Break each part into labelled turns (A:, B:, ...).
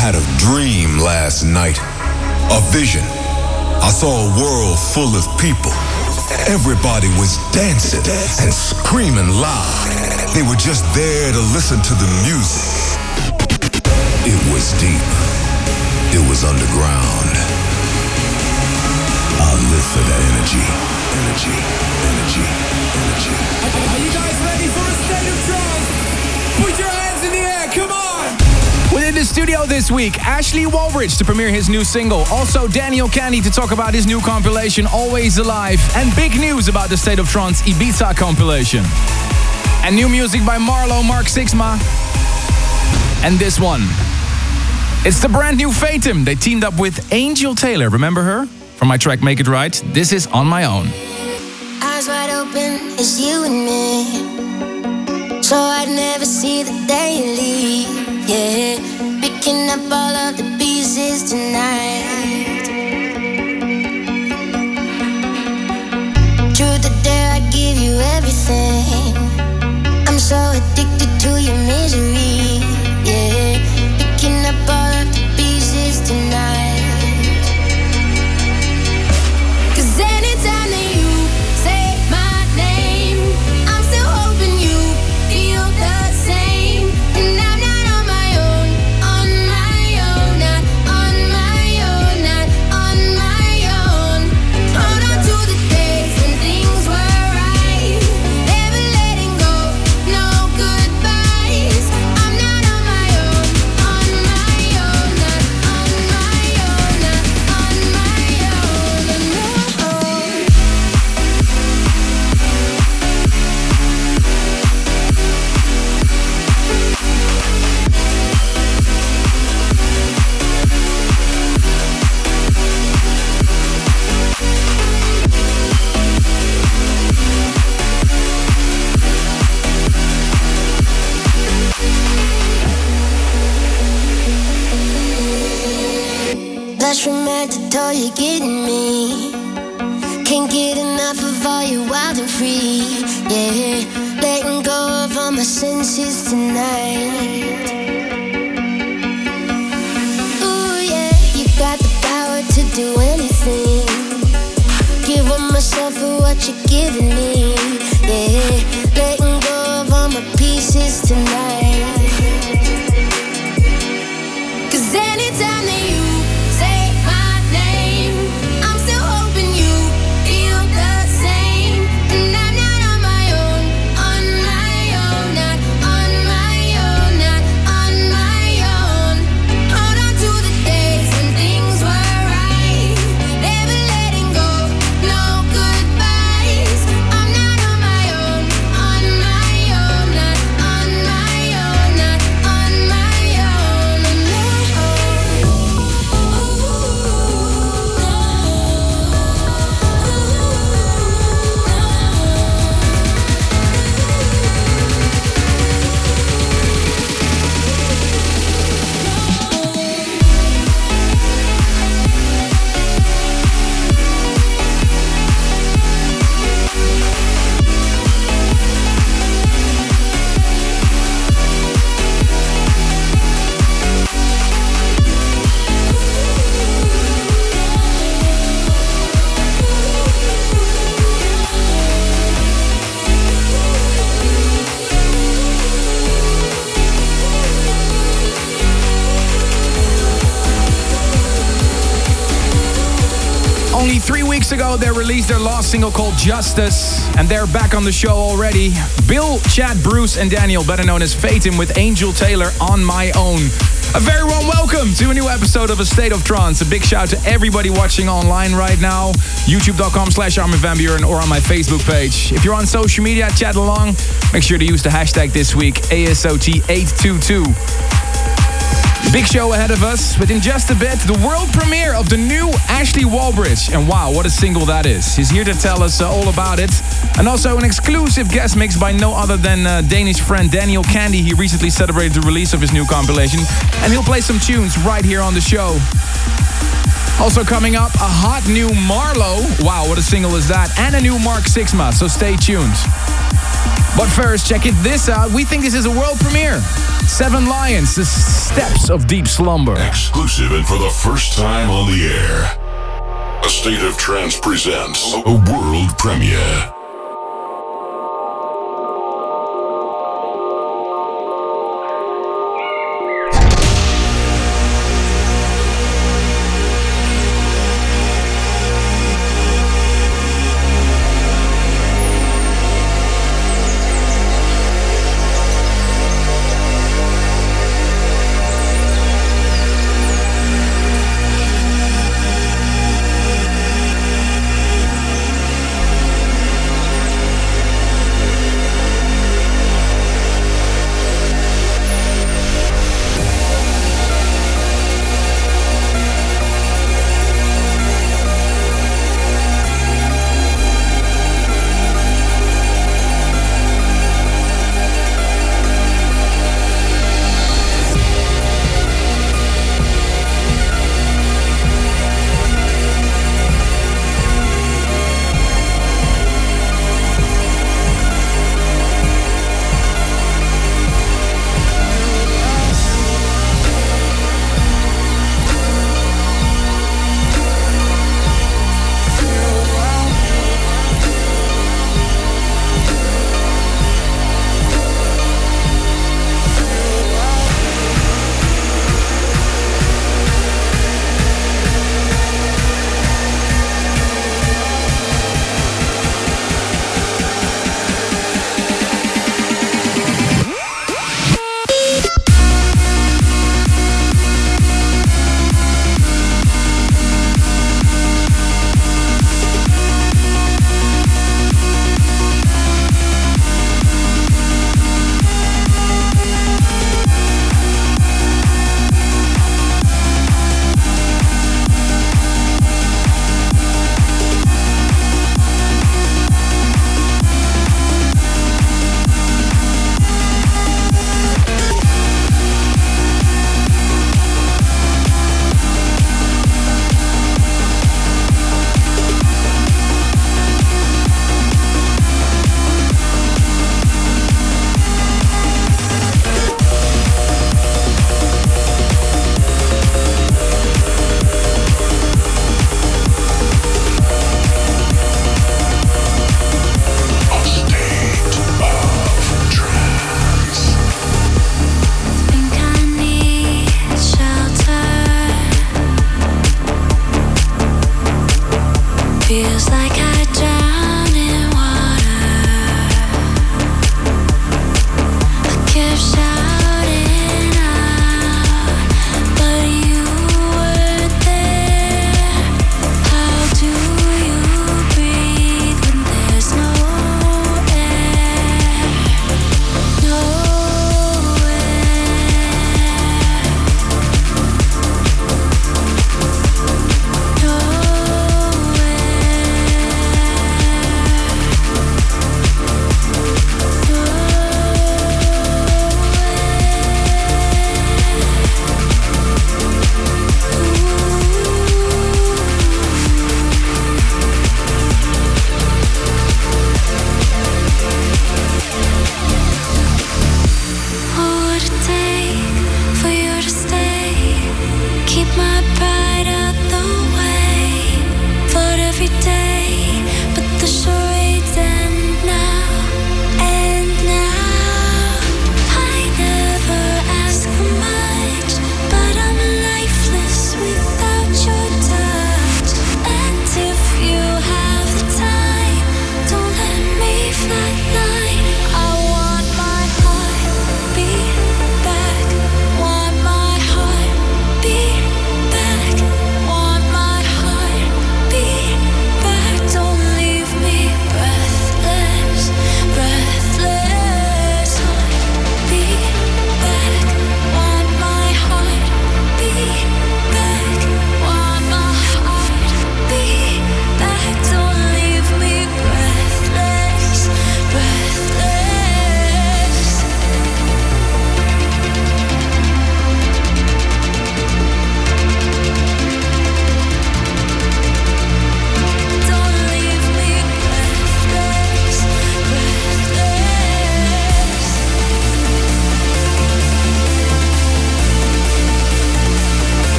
A: had a dream last night, a vision. I saw a world full of people. Everybody was dancing and screaming loud. They were just there to listen to the music. It was deep. It was underground. I live for that energy. Energy, energy, energy.
B: Are you guys ready for a state of trance? Put your hands in the air, come on!
C: Within the studio this week, Ashley Wallbridge to premiere his new single. Also Daniel Kandi to talk about his new compilation, Always Alive. And big news about the State of Trance Ibiza compilation. And new music by Marlo, Mark Sixma. And this one. It's the brand new Fatum. They teamed up with Angel Taylor. Remember her? From my track Make It Right. This is On My Own.
D: Eyes wide open, it's you and me. So I'd never see the day you leave. Yeah, picking up all of the pieces tonight. Truth or dare, I'd give you everything. I'm so addicted to your misery. Yeah, picking up all of the pieces tonight. Anytime that you say my name, I'm still hoping you feel the same. And I'm not on my own, on my own, not on my own, not on my own. Hold on to the days when things were right. Never letting go, no goodbyes. I'm not on my own, on my own, not on my own, not on my own. No. Blush from head to toe, you're getting me. Can't get enough of all you wild and free. Yeah, letting go of all my senses tonight. Ooh yeah, you got the power to do anything. Give up myself for what you're giving me. Yeah, letting go of all my pieces tonight. Cause anytime that you say my name, I'm still hoping you feel the same. And I'm not on my own, on my own, not on my own, not on my own. Hold on to the days when things were right. Never letting go, no goodbyes. I'm not on my own, on my own, not on my own, not on my own. No.
C: Only 3 weeks ago, they released their last single called Justice, and they're back on the show already. Bill, Chad, Bruce, and Daniel, better known as Fatum, with Angel Taylor, On My Own. A very warm welcome to a new episode of A State of Trance. A big shout to everybody watching online right now, youtube.com/Armin van Buuren or on my Facebook page. If you're on social media, chat along. Make sure to use the hashtag this week, ASOT822. Big show ahead of us, but in just a bit, the world premiere of the new Ashley Wallbridge. And wow, what a single that is. He's here to tell us all about it. And also an exclusive guest mix by no other than Danish friend Daniel Kandi. He recently celebrated the release of his new compilation. And he'll play some tunes right here on the show. Also coming up, a hot new Marlo. Wow, what a single is that. And a new Mark Sixma, so stay tuned. But first, check this out. We think this is a world premiere. Seven Lions, The Steps of Deep Slumber.
E: Exclusive and for the first time on the air. A State of Trance presents a world premiere.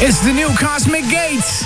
C: It's the new Cosmic Gates.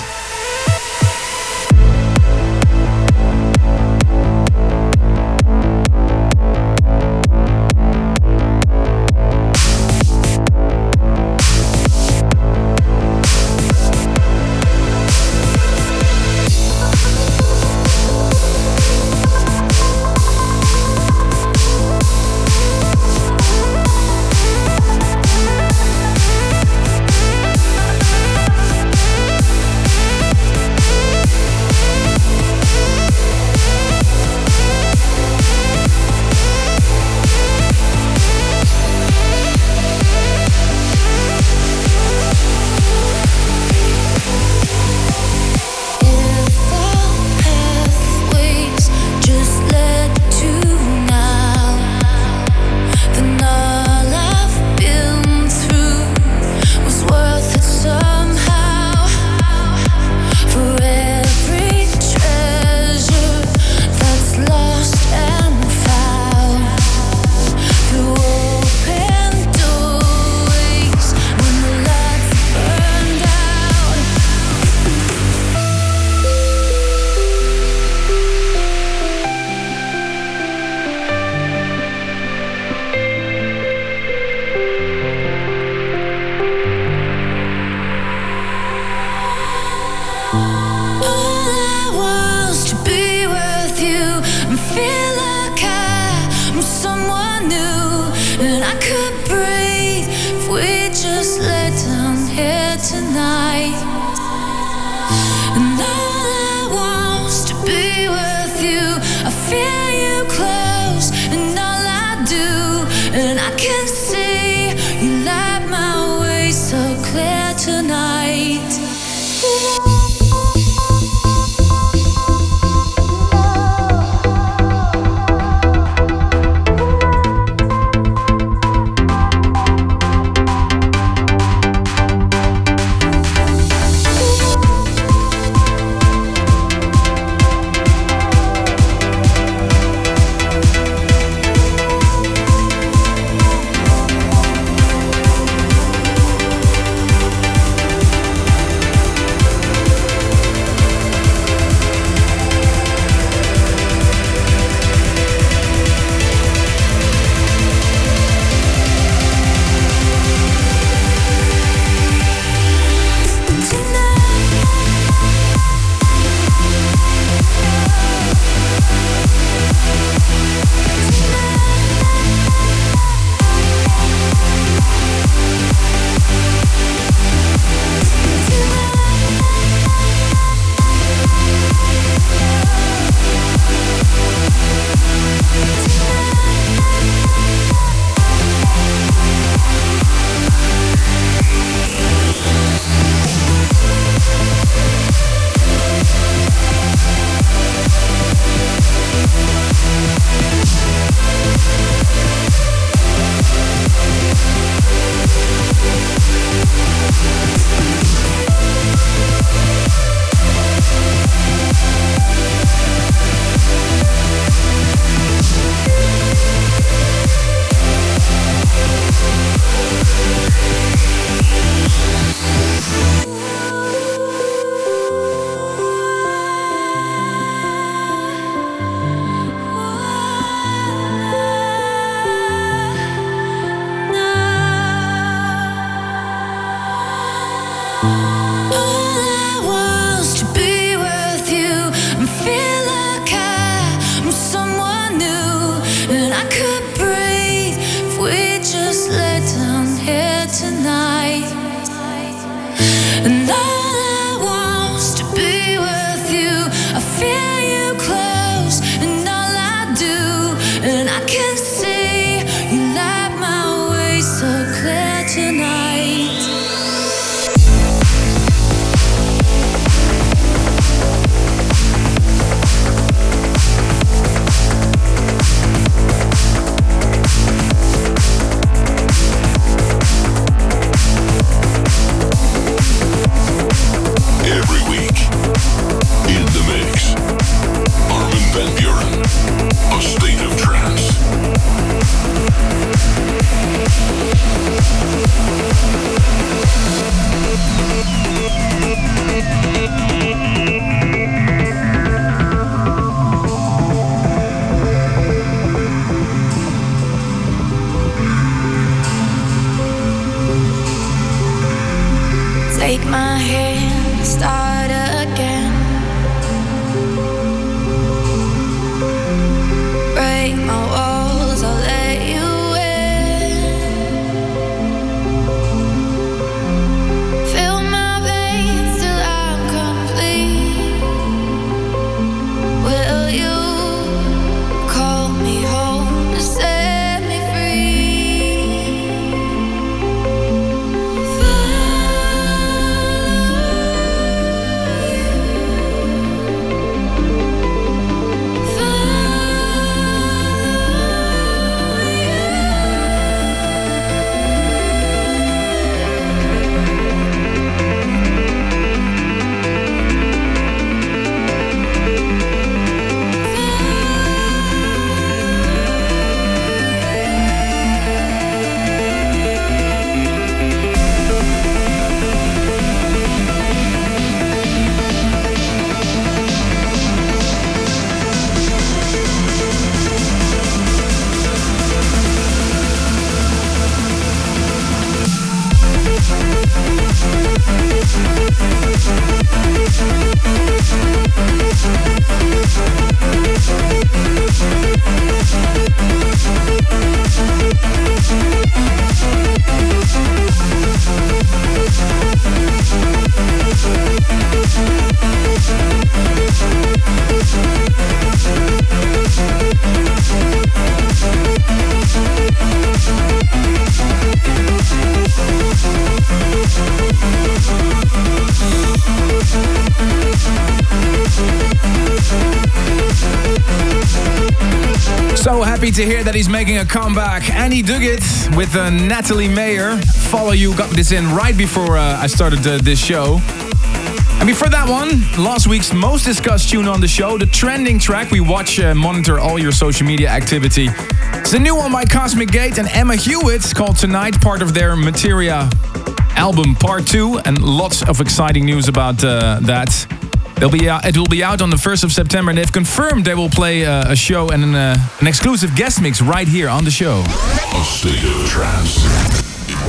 C: So happy to hear that he's making a comeback. Andy Duguid with Natalie Mayer. Follow You got this in right before I started this show. And before that one, last week's most discussed tune on the show, the trending track. We watch, monitor all your social media activity. It's a new one by Cosmic Gate and Emma Hewitt called Tonight, part of their Materia album Part 2. And lots of exciting news about that. It will be out on the 1st of September, and they've confirmed they will play a show and an exclusive guest mix right here on the show.
E: A State of Trance.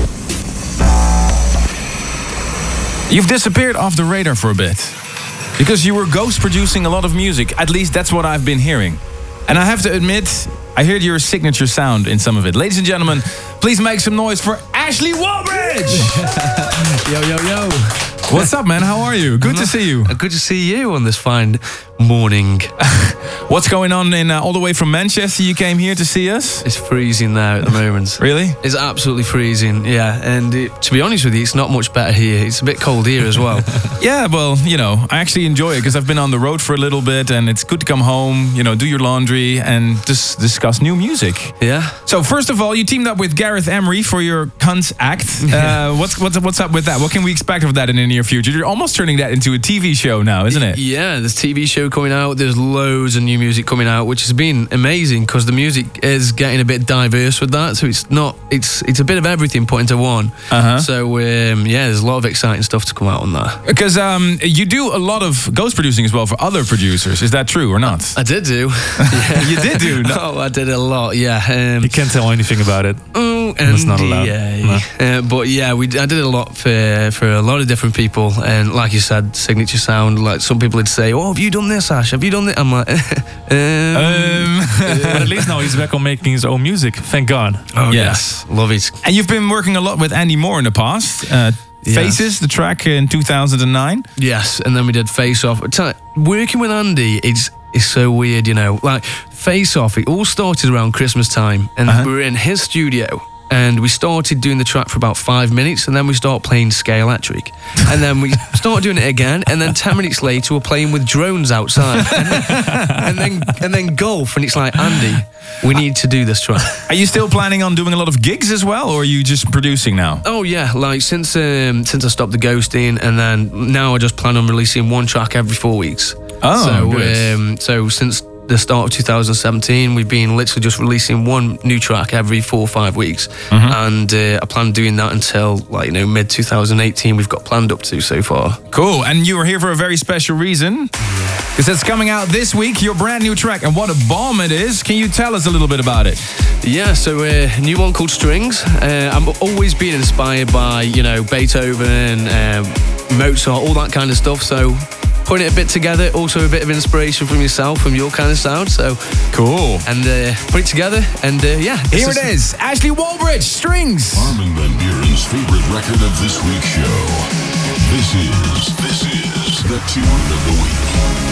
C: You've disappeared off the radar for a bit because you were ghost producing a lot of music. At least that's what I've been hearing. And I have to admit, I heard your signature sound in some of it. Ladies and gentlemen, please make some noise for Ashley Wallbridge!
F: Yo, yo, yo.
C: What's up, man? How are you? Good to see you.
F: Good to see you on this fine morning.
C: What's going on in all the way from Manchester? You came here to see us?
F: It's freezing now at the moment.
C: Really?
F: It's absolutely freezing, yeah. And to be honest with you, it's not much better here. It's a bit cold here as well.
C: Yeah, well, you know, I actually enjoy it because I've been on the road for a little bit and it's good to come home, you know, do your laundry and just discuss new music.
F: Yeah.
C: So first of all, you teamed up with Gareth Emery for your Cunts act. What's up with that? What can we expect of that in the near future? You're almost turning that into a TV show now, isn't it?
F: Yeah, there's TV show coming out. There's loads of new music coming out, which has been amazing because the music is getting a bit diverse with that. So it's a bit of everything put into one.
C: Uh-huh.
F: So yeah, there's a lot of exciting stuff to come out on that.
C: Because you do a lot of ghost producing as well for other producers. Is that true or not?
F: I did do.
C: Yeah. You did do?
F: Oh, I did a lot, yeah.
G: You can't tell anything about it.
F: Oh,
G: That's not allowed.
F: Yeah. But yeah, I did a lot for a lot of different people. And like you said, signature sound. Like some people would say, "Oh, have you done this, Ash? Have you done this?" I'm like,
G: But at least now he's back on making his own music. Thank God.
F: Oh yes, love it.
C: And you've been working a lot with Andy Moore in the past. Faces, the track in 2009.
F: Yes, and then we did Face Off. Working with Andy is so weird, you know. Like Face Off, it all started around Christmas time, and we were in his studio. And we started doing the track for about 5 minutes, and then we start playing Scalextric. And then we start doing it again, and then 10 minutes later we're playing with drones outside. And then golf, and it's like, Andy, we need to do this track.
C: Are you still planning on doing a lot of gigs as well, or are you just producing now?
F: Oh yeah, like since I stopped the ghosting, and then now I just plan on releasing one track every 4 weeks.
C: Oh,
F: so
C: good.
F: So since the start of 2017, we've been literally just releasing one new track every 4 or 5 weeks, and I plan doing that until mid 2018. We've got planned up to so far.
C: Cool, and you are here for a very special reason, because it's coming out this week, your brand new track, and what a bomb it is. Can you tell us a little bit about it?
F: Yeah, so a new one called Strings. I've always been inspired by Beethoven, Mozart, all that kind of stuff. So putting it a bit together, also a bit of inspiration from yourself, from your kind of sound. So
C: cool.
F: And put it together, and yeah.
C: Here it is, Ashley Wallbridge, Strings.
E: Armin van Buuren's favorite record of this week's show. This is the tune of the week.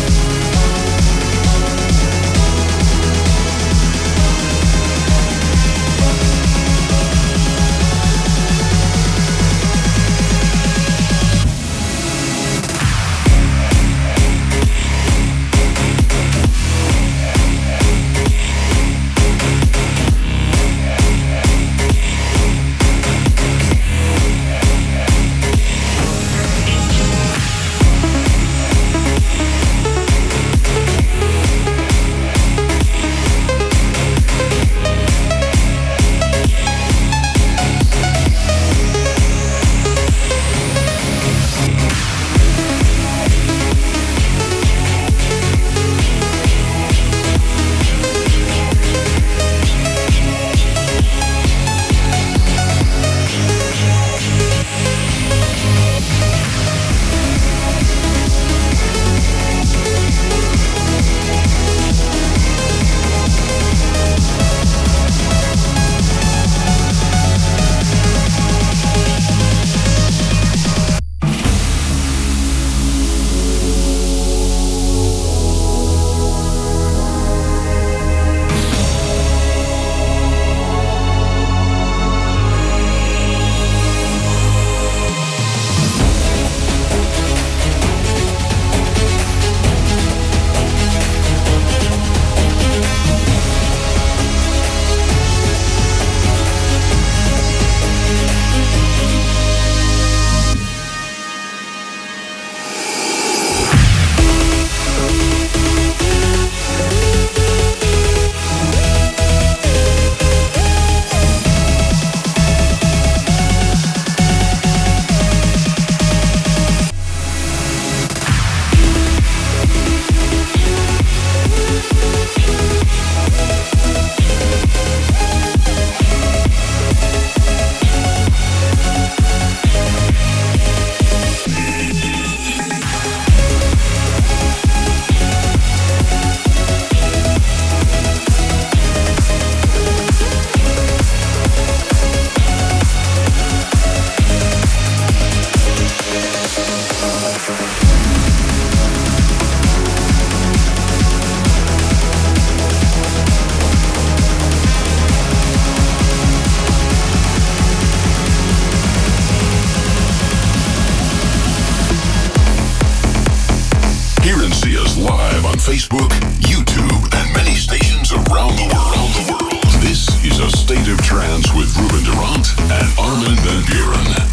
E: YouTube, and many stations around the world. This is A State of Trance with Ruben Durant and Armin van Buuren.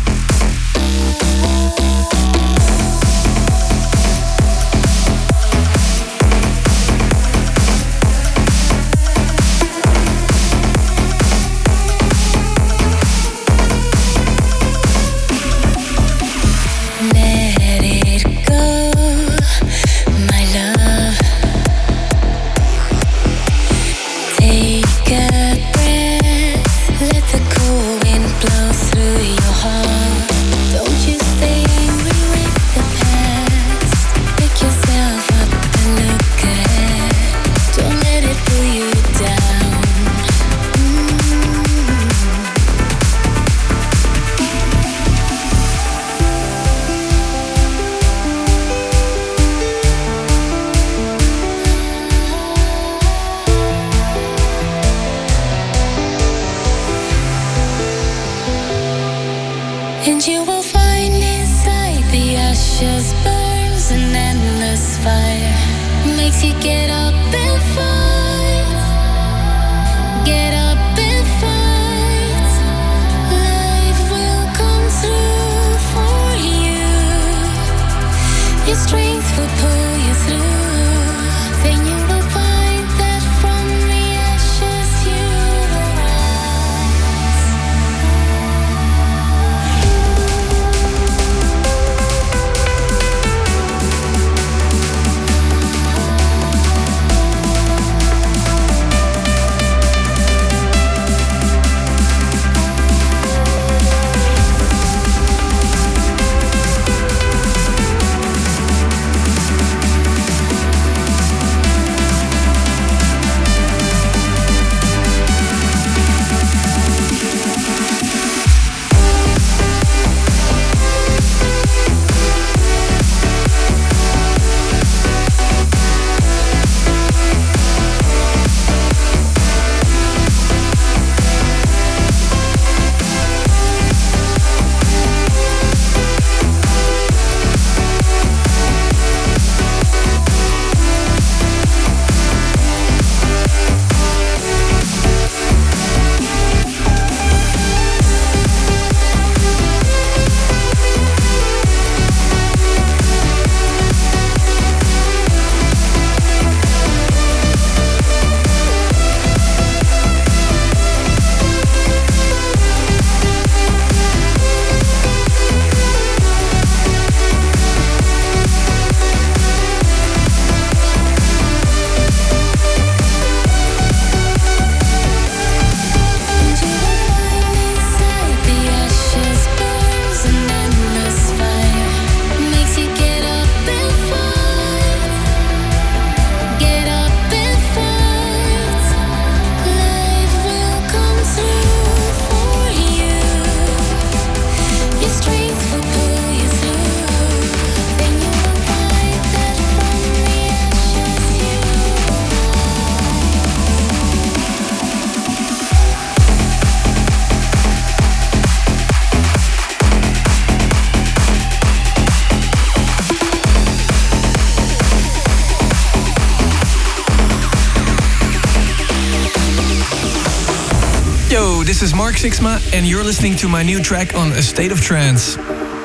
H: This is Mark Sixma, and you're listening to my new track on A State of Trance.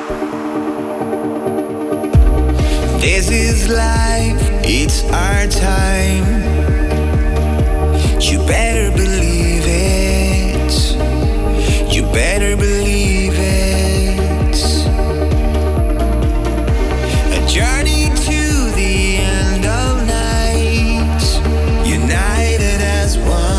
I: This is life, it's our time. You better believe it. You better believe it. A journey to the end of night, united as one.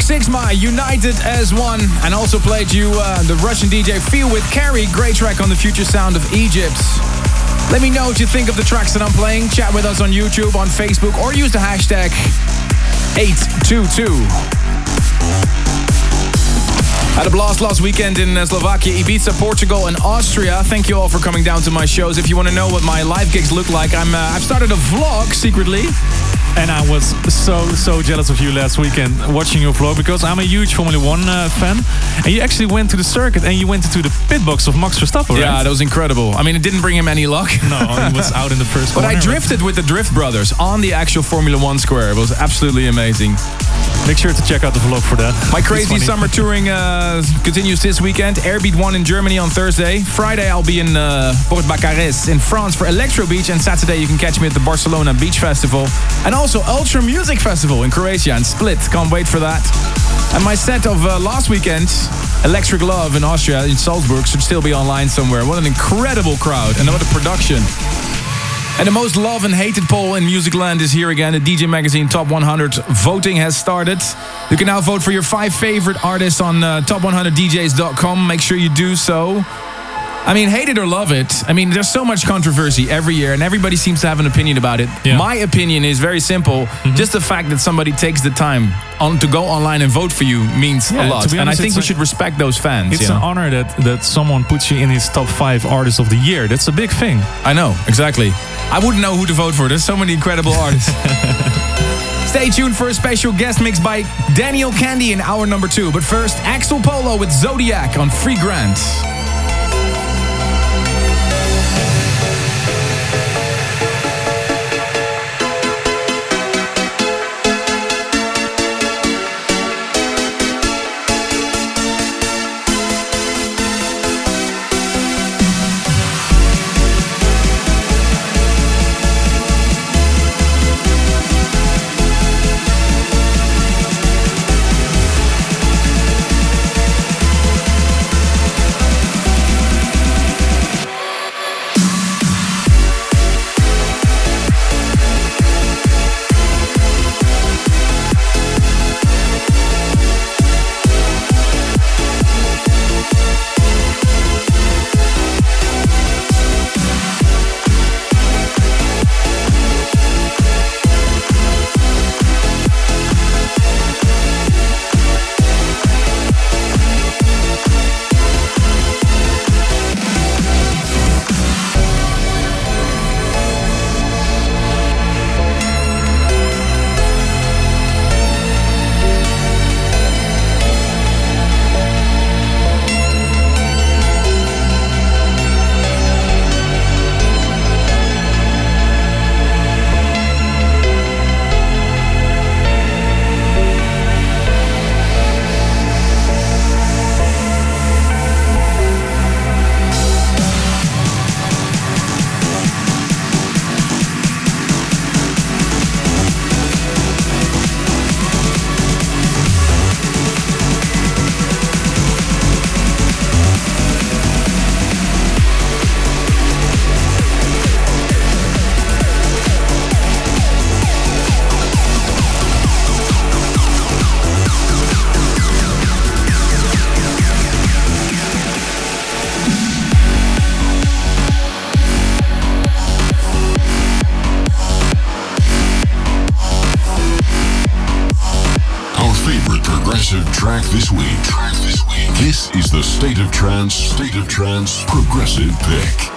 C: Sixma, United as One, and also played you the Russian DJ Feel with Carrie, great track on the future sound of Egypt. Let me know what you think of the tracks that I'm playing. Chat with us on YouTube, on Facebook, or use the hashtag 822. Had a blast last weekend in Slovakia, Ibiza, Portugal, and Austria. Thank you all for coming down to my shows. If you want to know what my live gigs look like, I've started a vlog secretly.
G: And I was so jealous of you last weekend watching your vlog, because I'm a huge Formula 1 fan. And you actually went to the circuit and you went into the pit box of Max Verstappen, right?
C: Yeah, that was incredible. I mean, it didn't bring him any luck.
G: No, he was out in the first
C: But
G: corner.
C: I drifted with the Drift Brothers on the actual Formula 1 square. It was absolutely amazing.
G: Make sure to check out the vlog for that.
C: My crazy summer touring continues this weekend. Airbeat 1 in Germany on Thursday. Friday I'll be in Port Bacares in France for Electro Beach. And Saturday you can catch me at the Barcelona Beach Festival. And also Ultra Music Festival in Croatia and Split. Can't wait for that. And my set of last weekend, Electric Love in Austria, in Salzburg, should still be online somewhere. What an incredible crowd and what a production. And the most loved and hated poll in Musicland is here again. The DJ Magazine Top 100 voting has started. You can now vote for your 5 favorite artists on top100djs.com. Make sure you do so. I mean, hate it or love it. I mean, there's so much controversy every year, and everybody seems to have an opinion about it.
G: Yeah.
C: My opinion is very simple. Just the fact that somebody takes the time to go online and vote for you means a lot.
G: To be
C: And I
G: honest,
C: think we should respect those fans.
G: It's an honor that someone puts you in his top 5 artists of the year. That's a big thing.
C: I know, exactly. I wouldn't know who to vote for. There's so many incredible artists. Stay tuned for a special guest mix by Daniel Candy in hour number 2. But first, Axel Polo with Zodiac on Free Grant.
E: Track this week. This is the State of Trance Progressive Pick.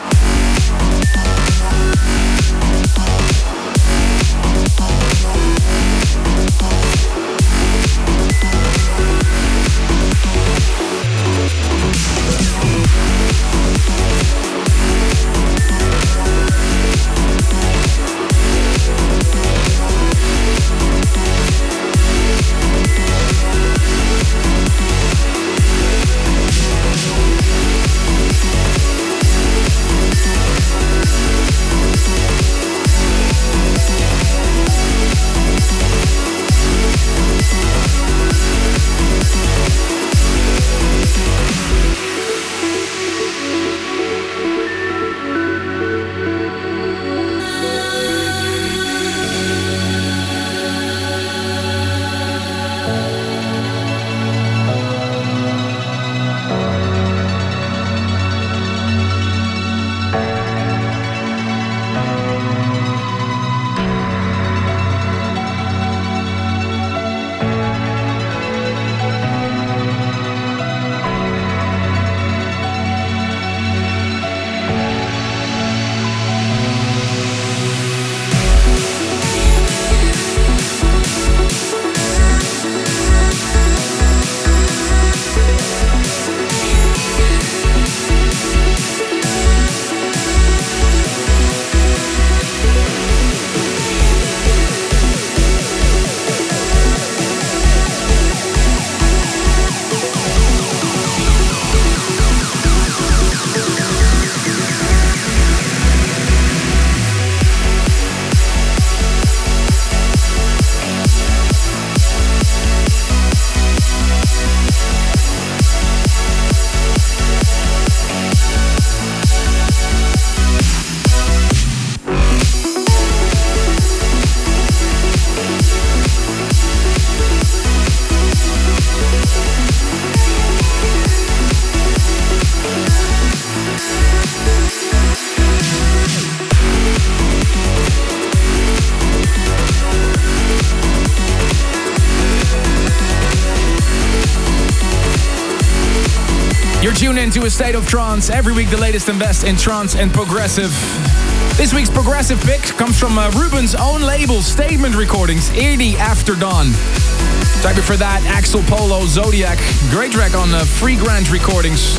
C: Tune in to A State of Trance. Every week the latest and best in trance and progressive. This week's progressive pick comes from Ruben's own label, Statement Recordings, Early After Dawn. Track before that, Axel Polo, Zodiac. Great track on Free Grant Recordings.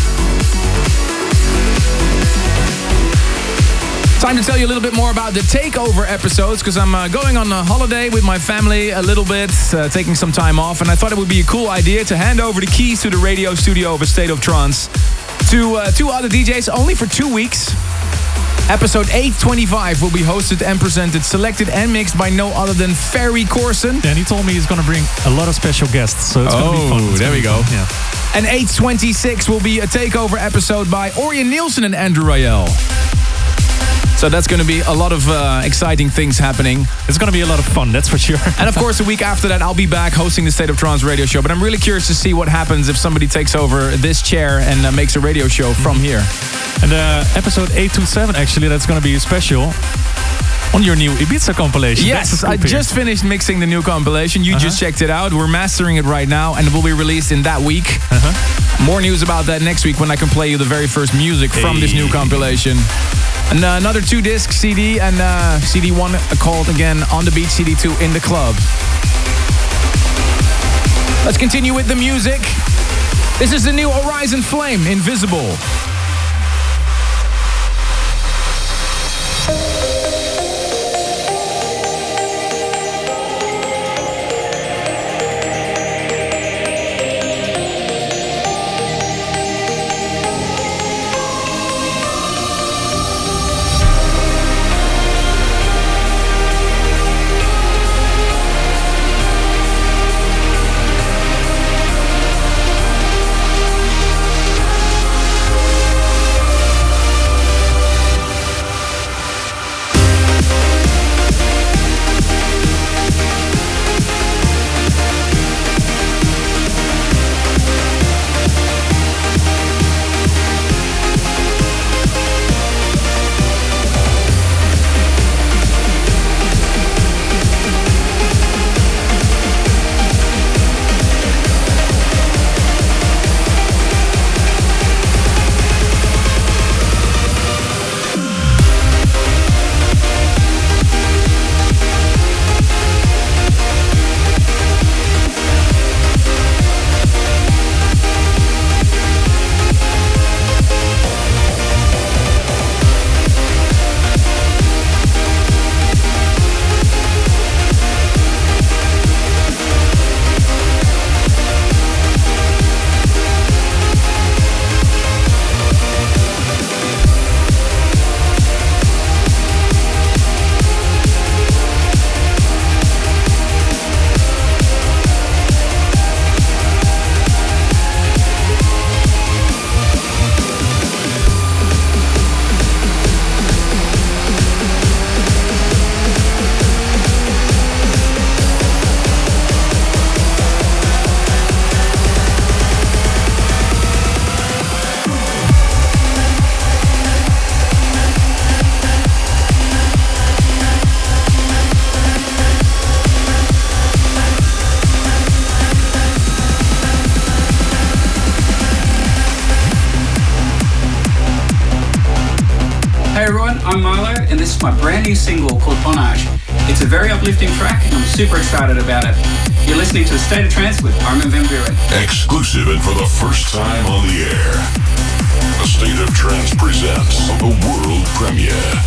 C: Time to tell you a little bit more about the Takeover episodes, because I'm going on a holiday with my family a little bit, taking some time off, and I thought it would be a cool idea to hand over the keys to the radio studio of A State of Trance to two other DJs, only for 2 weeks. Episode 825 will be hosted and presented, selected and mixed by no other than Ferry Corson.
G: And he told me he's going to bring a lot of special guests, so it's going to be fun.
C: There we go.
G: Yeah.
C: And 826 will be a Takeover episode by Orion Nielsen and Andrew Rayel. So that's going to be a lot of exciting things happening.
G: It's going to be a lot of fun, that's for sure.
C: And of course, a week after that, I'll be back hosting the State of Trance radio show. But I'm really curious to see what happens if somebody takes over this chair and makes a radio show from here.
G: And episode 827, actually, that's going to be special on your new Ibiza compilation.
C: Yes, I just finished mixing the new compilation. You just checked it out. We're mastering it right now, and it will be released in that week. More news about that next week when I can play you the very first music from this new compilation. And another 2-disc CD, and CD1 called again On the Beach, CD2 In the Club. Let's continue with the music. This is the new Horizon Flame, Invisible.
J: I'm Milo, and this is my brand new single called Onage. It's a very uplifting track, and I'm super excited about it. You're listening to A State of Trance with Armin van Buuren.
E: Exclusive and for the first time on the air, A State of Trance presents a world premiere.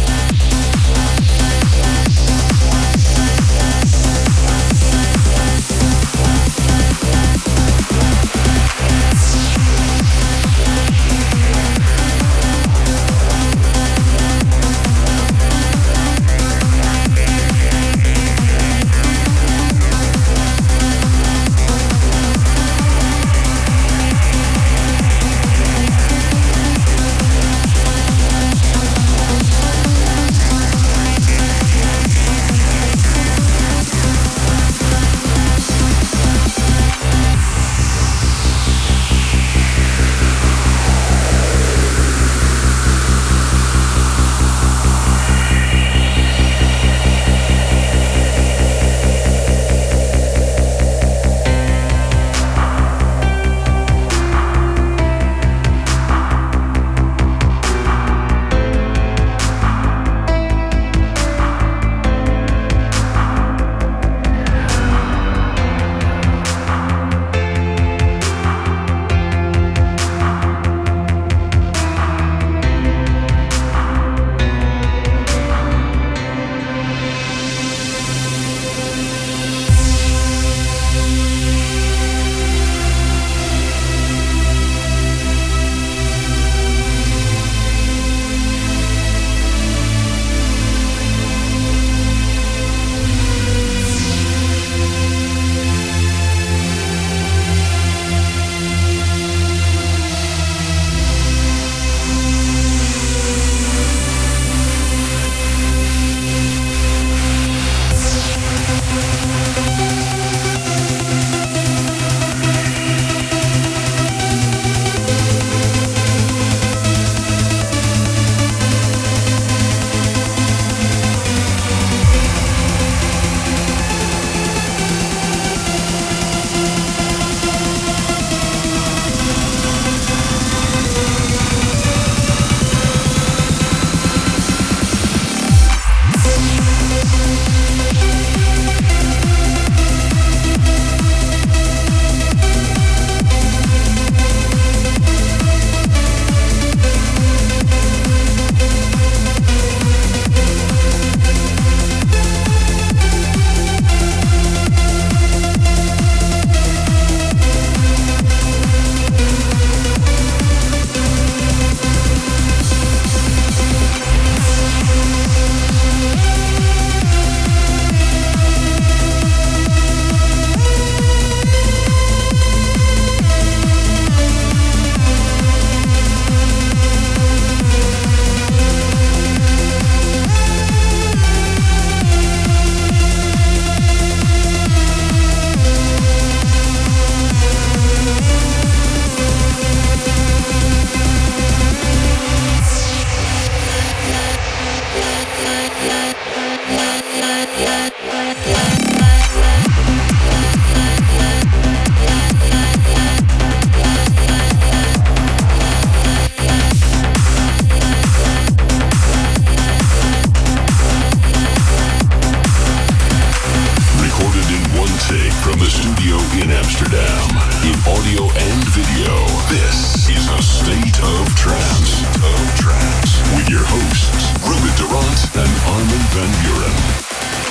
E: and Armin van Buuren.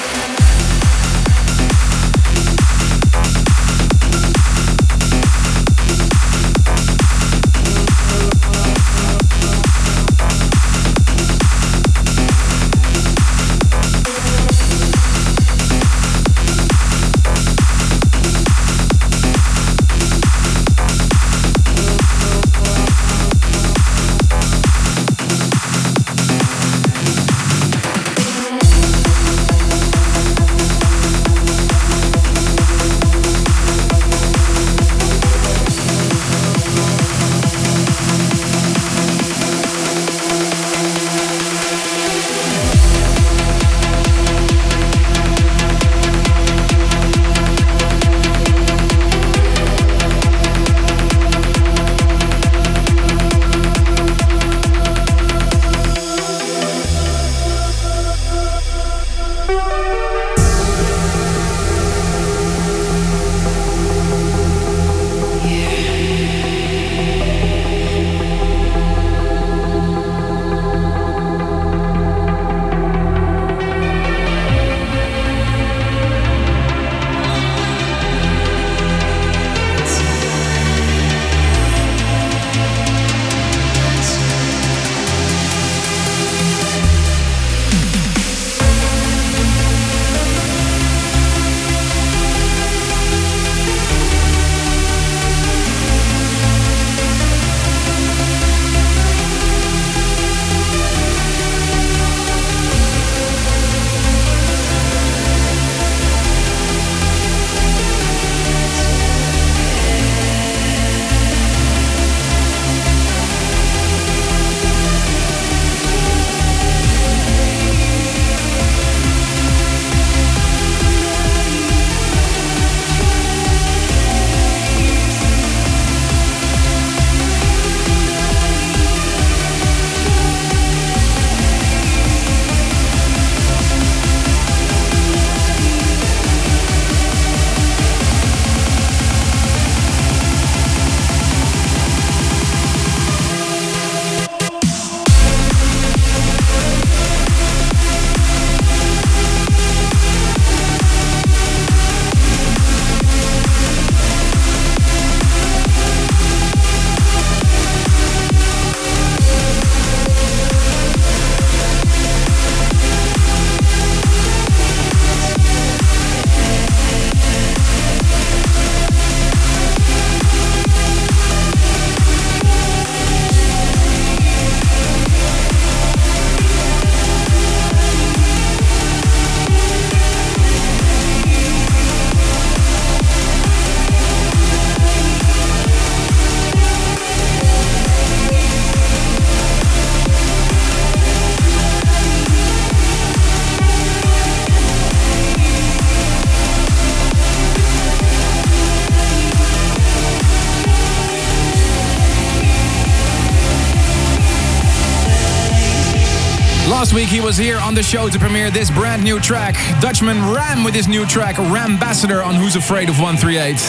C: Last week he was here on the show to premiere this brand new track. Dutchman Ram with his new track Rambassador on Who's Afraid of 138.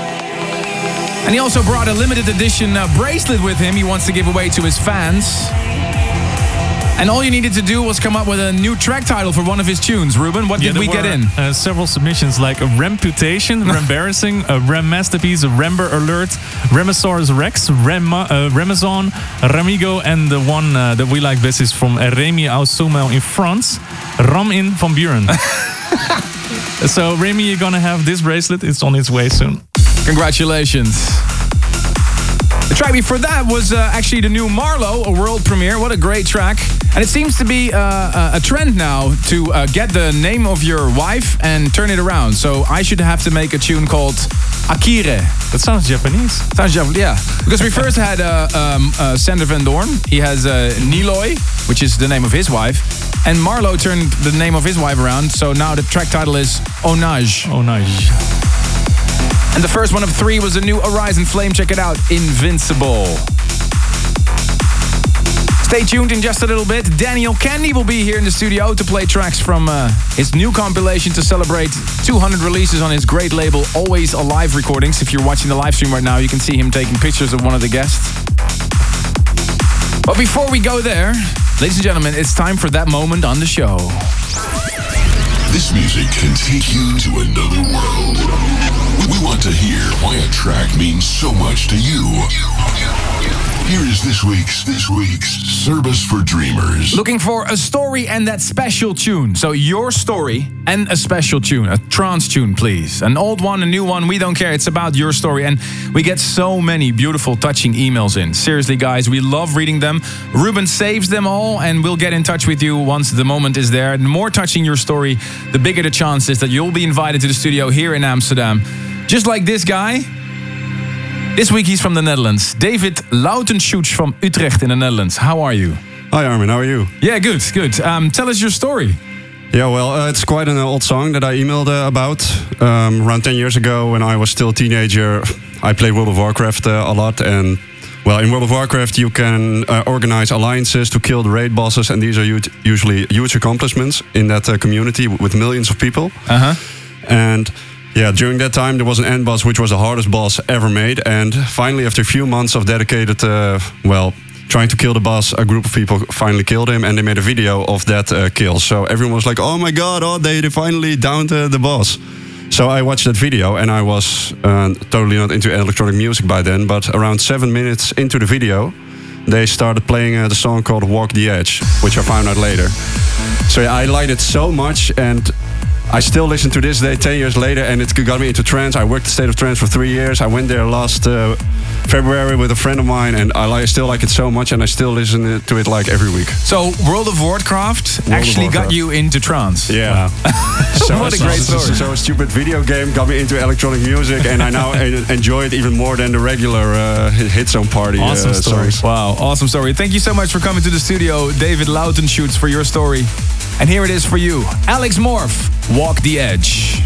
C: And he also brought a limited edition bracelet with him he wants to give away to his fans. And all you needed to do was come up with a new track title for one of his tunes. Ruben, what did we get in?
G: Several submissions like Ramputation, Rambarrassing, Ram Masterpiece, Ramber Alert, Ramosaurus Rex, Ramazon, Ramigo, and the one that we like best is from Remy Ausumel in France, Ramin van Buuren. So Remy, you're gonna have this bracelet. It's on its way soon.
C: Congratulations. The track before that was actually the new Marlowe, a world premiere. What a great track. And it seems to be a trend now to get the name of your wife and turn it around. So I should have to make a tune called Akire.
G: That sounds Japanese.
C: Sounds Japanese, yeah. Because we first had Sander Van Doorn. He has Niloy, which is the name of his wife. And Marlowe turned the name of his wife around. So now the track title is Onage.
G: Onage.
C: And the first one of three was a new Horizon Flame. Check it out, Invincible. Stay tuned in just a little bit. Daniel Kandi will be here in the studio to play tracks from his new compilation to celebrate 200 releases on his great label, Always Alive Recordings. If you're watching the live stream right now, you can see him taking pictures of one of the guests. But before we go there, Ladies and gentlemen, it's time for that moment on the show.
E: This music can take you to another world. We want to hear why a track means so much to you. Here is this week's Service for Dreamers.
C: Looking for a story and that special tune. So your story and a special tune, a trance tune, please. An old one, a new one, we don't care. It's about your story. And we get so many beautiful, touching emails in. Seriously, guys, we love reading them. Ruben saves them all, and we'll get in touch with you once the moment is there. The more touching your story, the bigger the chance is that you'll be invited to the studio here in Amsterdam. Just like this guy. This week he's from the Netherlands. David Lautenschutz from Utrecht in the Netherlands. How are you?
K: Hi Armin, how are you?
C: Yeah, good. Tell us your story.
K: Yeah, well, it's quite an old song that I emailed about. Around 10 years ago, when I was still a teenager, I played World of Warcraft a lot. And, well, in World of Warcraft, you can organize alliances to kill the raid bosses. And these are usually huge accomplishments in that community with millions of people. And... yeah, during that time there was an end boss which was the hardest boss ever made, and finally after a few months of dedicated, trying to kill the boss, a group of people finally killed him, and they made a video of that kill. So everyone was like, oh my god, they finally downed the boss. So I watched that video, and I was totally not into electronic music by then, but around 7 minutes into the video, they started playing the song called Walk the Edge, which I found out later. So yeah, I liked it so much, and I still listen to this day 10 years later, and it got me into trance. I worked at State of Trance for 3 years. I went there last February with a friend of mine, and I still like it so much, and I still listen to it like every week.
C: So World of Warcraft actually got you into trance.
K: Yeah.
C: So what a great story.
K: So a stupid video game got me into electronic music, and I now enjoy it even more than the regular Hit Zone Party
C: awesome story.
K: songs.
C: Wow, awesome story. Thank you so much for coming to the studio, David Lautenschutz, for your story. And here it is for you, Alex Morph, Walk the Edge.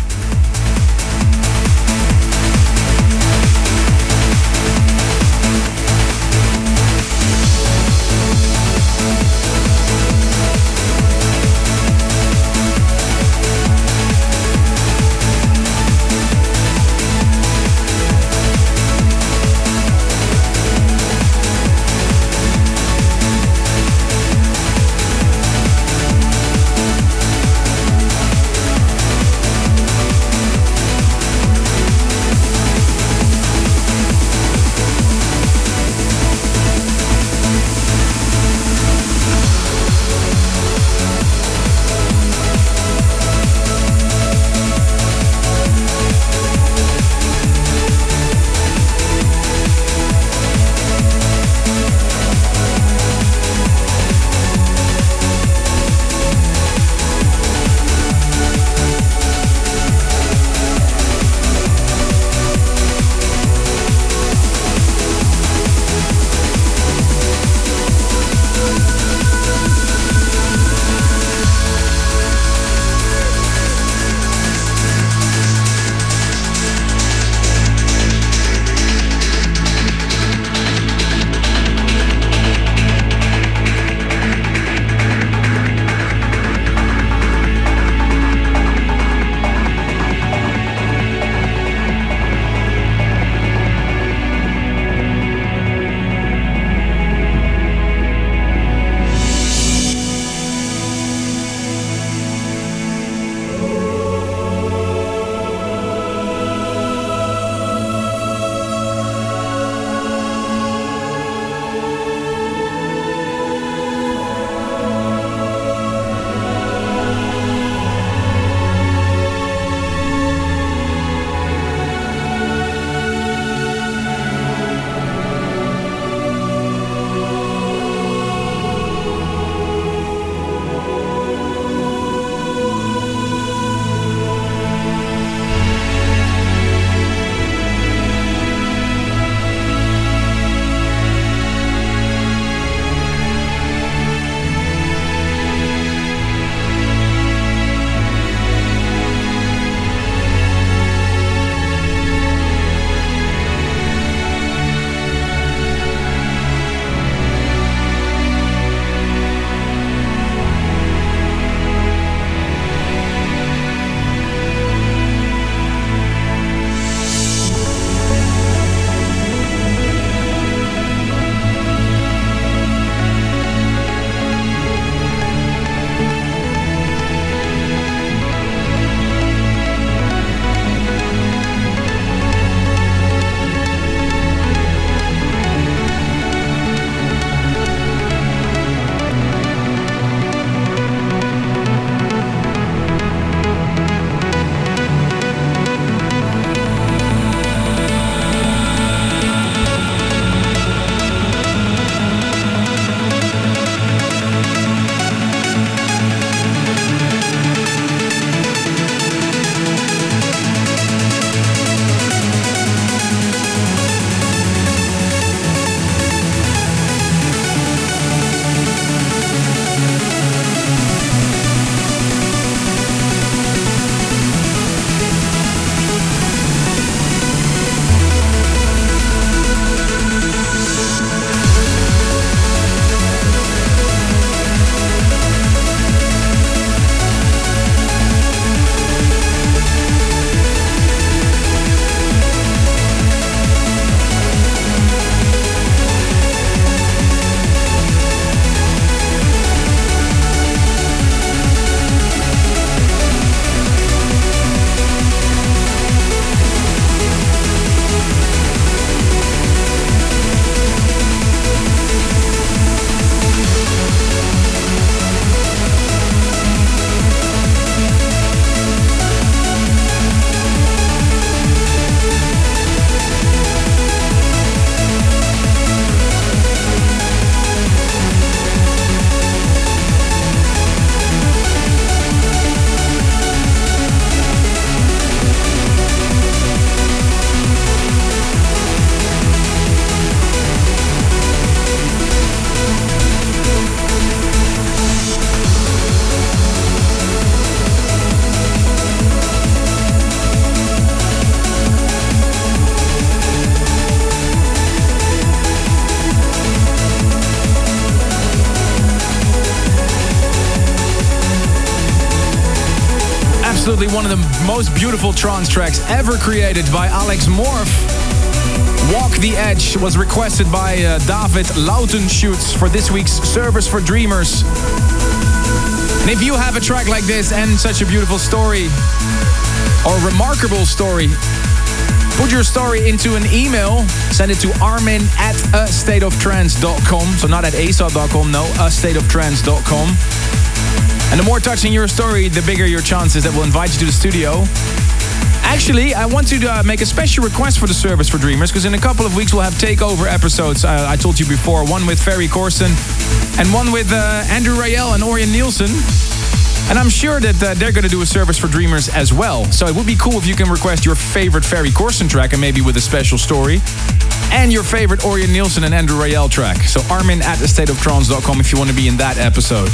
C: absolutely one of the most beautiful trance tracks ever created by Alex Morph. Walk the Edge was requested by David Lautenschutz for this week's Service for Dreamers. And if you have a track like this and such a beautiful story, or remarkable story, put your story into an email. Send it to armin@astateoftrance.com. So not at aesop.com, no, astateoftrance.com. And the more touching your story, the bigger your chances that we'll invite you to the studio. Actually, I want to make a special request for the Service for Dreamers, because in a couple of weeks we'll have takeover episodes. I told you before, one with Ferry Corsten and one with Andrew Rayel and Orion Nielsen. And I'm sure that they're going to do a Service for Dreamers as well. So it would be cool if you can request your favorite Ferry Corsten track, and maybe with a special story, and your favorite Orion Nielsen and Andrew Rayel track. So armin@astateoftrance.com if you want to be in that episode.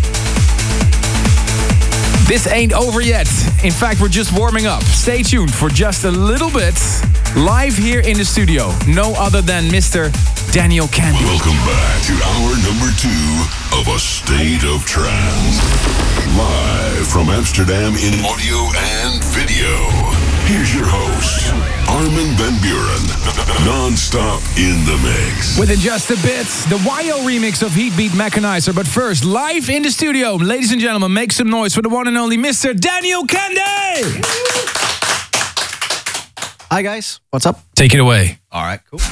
C: This ain't over yet. In fact, we're just warming up. Stay tuned for just a little bit. Live here in the studio, no other than Mr. Daniel Kandi.
E: Welcome back to hour number 2 of A State of Trance. Live from Amsterdam in audio and video. Here's your host, Armin van Buuren. Non-stop in the mix.
C: Within just a bit, the YO remix of Heatbeat Mechanizer. But first, live in the studio, ladies and gentlemen, make some noise for the one and only Mr. Daniel Kandi!
L: Hi guys, what's up?
C: Take it away.
L: All right, cool.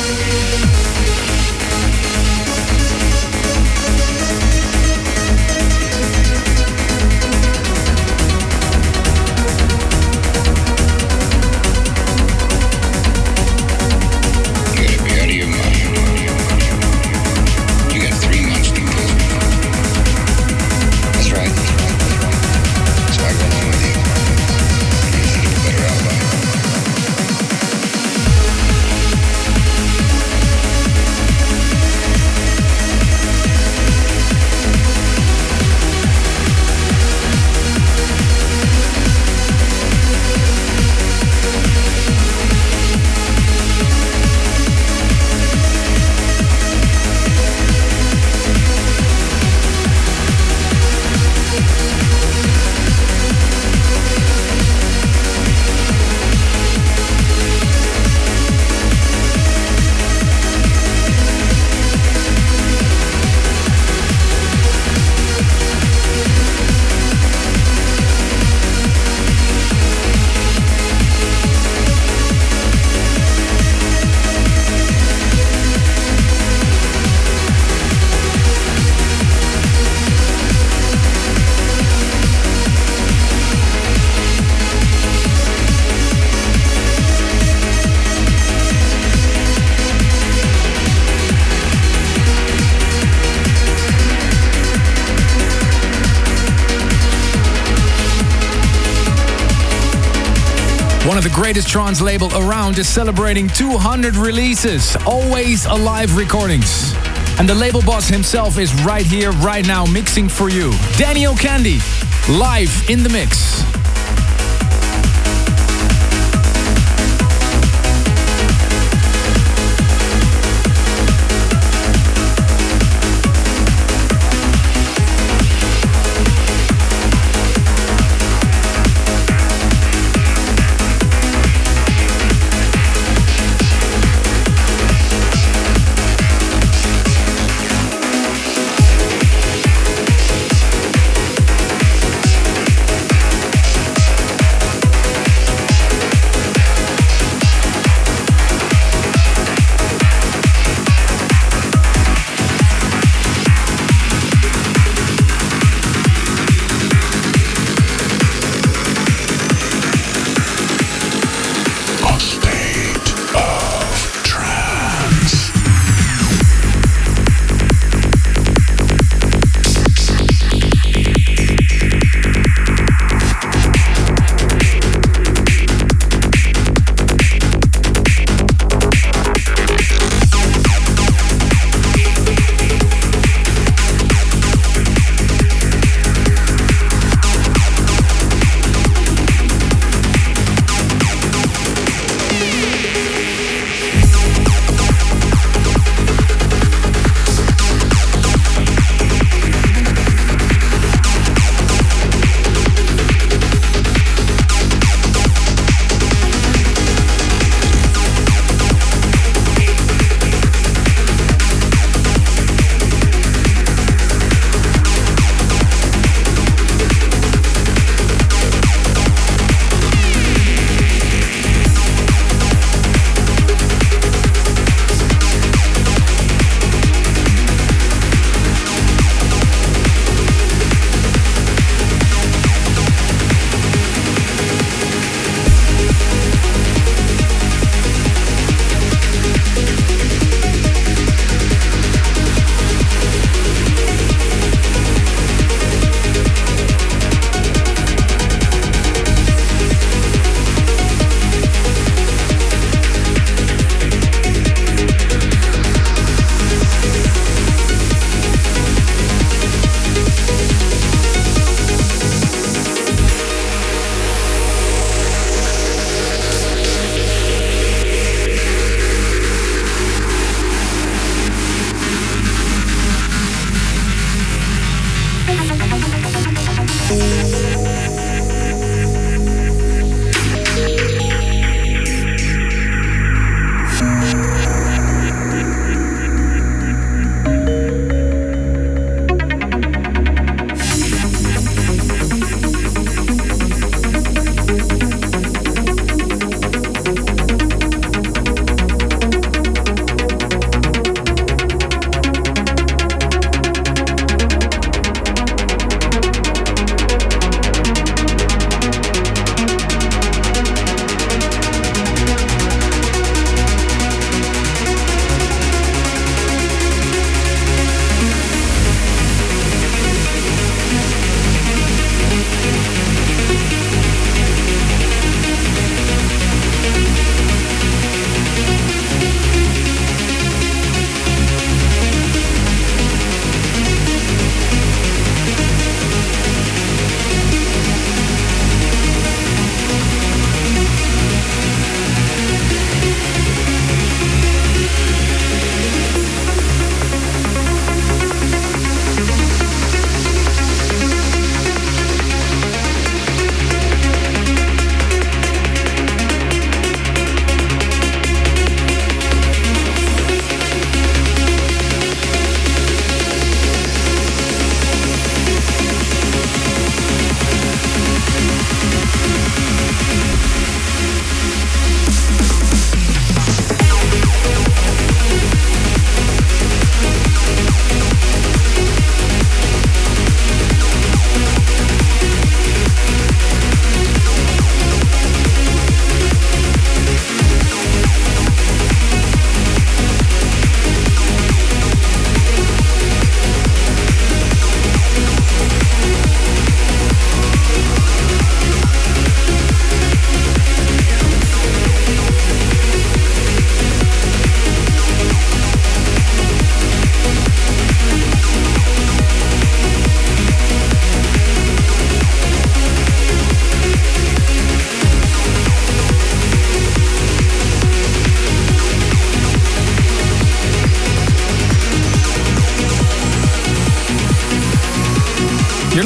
C: One of the greatest trance label around is celebrating 200 releases, always alive recordings. And the label boss himself is right here, right now, mixing for you. Daniel Kandi, live in the mix.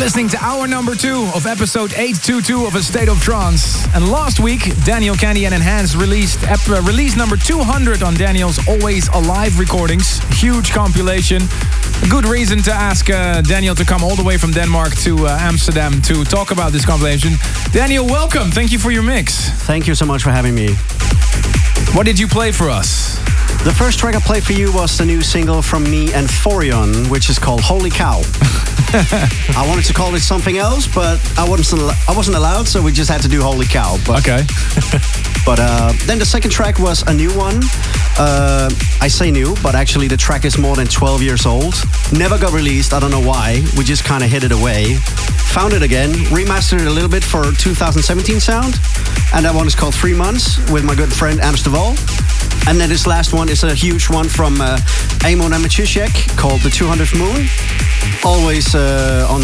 C: listening to hour number 2 of episode 822 of A State of Trance. And last week, Daniel Kandi and Enhanced released release number 200 on Daniel's Always Alive recordings. Huge compilation. A good reason to ask Daniel to come all the way from Denmark to Amsterdam to talk about this compilation. Daniel, welcome. Thank you for your mix.
L: Thank you so much for having me.
C: What did you play for us?
L: The first track I played for you was the new single from me and Forion, which is called Holy Cow. I wanted to call it something else, but I wasn't allowed, so we just had to do Holy Cow. But,
C: okay.
L: But then the second track was a new one. I say new, but actually the track is more than 12 years old. Never got released, I don't know why. We just kind of hid it away. Found it again, remastered it a little bit for 2017 sound. And that one is called 3 Months with my good friend Anders de Wol. And then this last one is a huge one from Amon and Maciusiak called The 200th Moon. Always on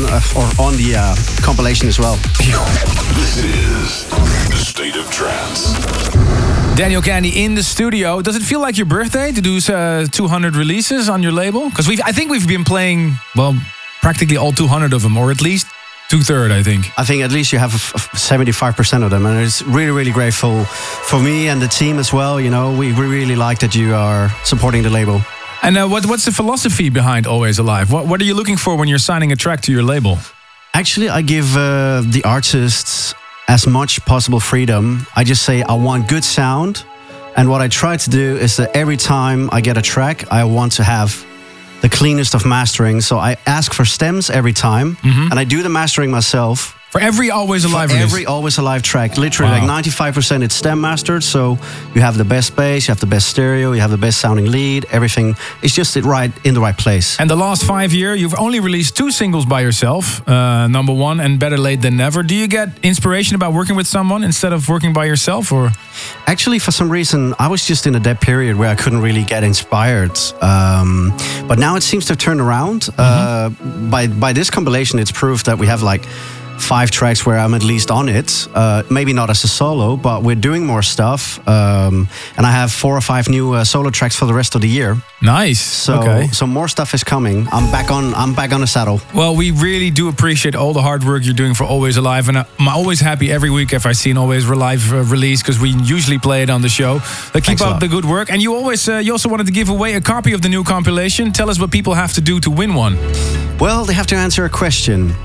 L: the compilation as well.
E: This is The State of Trance.
C: Daniel Kandi in the studio. Does it feel like your birthday to do 200 releases on your label? Because I think we've been playing, well, practically all 200 of them, or at least 2/3, I think.
L: I think at least you have 75% of them, and it's really, really grateful for me and the team as well. You know, we really like that you are supporting the label.
C: And what's the philosophy behind Always Alive? What are you looking for when you're signing a track to your label?
L: Actually, I give the artists as much possible freedom. I just say I want good sound, and what I try to do is that every time I get a track, I want to have the cleanest of mastering. So I ask for stems every time, and I do the mastering myself.
C: For every Always Alive release?
L: Every Always Alive track. Literally,
C: wow.
L: Like 95% it's stem mastered. So you have the best bass, you have the best stereo, you have the best sounding lead. Everything is just right in the right place.
C: And the last 5 years, you've only released 2 singles by yourself. Number One and Better Late Than Never. Do you get inspiration about working with someone instead of working by yourself? Or
L: actually, for some reason, I was just in a dead period where I couldn't really get inspired. But now it seems to have turned around. By this compilation, it's proof that we have like 5 tracks where I'm at least on it. Maybe not as a solo, but we're doing more stuff. And I have 4 or 5 new solo tracks for the rest of the year.
C: Nice.
L: So more stuff is coming. I'm back on the saddle.
C: Well, we really do appreciate all the hard work you're doing for Always Alive, and I'm always happy every week if I see an Always Alive release, because we usually play it on the show. Keep up the good work. And you also wanted to give away a copy of the new compilation. Tell us what people have to do to win one.
L: Well, they have to answer a question.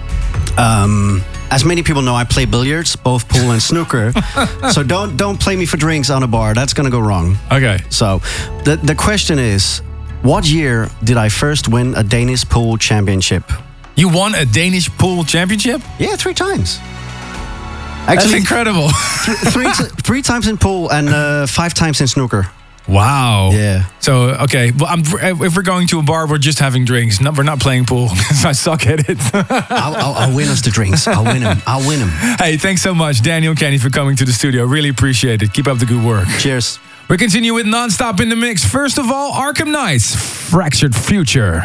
L: As many people know, I play billiards, both pool and snooker. So don't play me for drinks on a bar. That's gonna go wrong.
C: Okay.
L: So the question is, what year did I first win a Danish pool championship?
C: You won a Danish pool championship?
L: Yeah, 3 times.
C: Actually, that's incredible.
L: three times in pool and 5 times in snooker.
C: Wow.
L: Yeah.
C: So, okay. Well, if we're going to a bar, we're just having drinks. No, we're not playing pool because I suck at it.
L: I'll win us the drinks. I'll win them.
C: Hey, thanks so much, Daniel Kandi, for coming to the studio. Really appreciate it. Keep up the good work.
L: Cheers.
C: We continue with Non-Stop in the Mix. First of all, Arkham Knights, Fractured Future.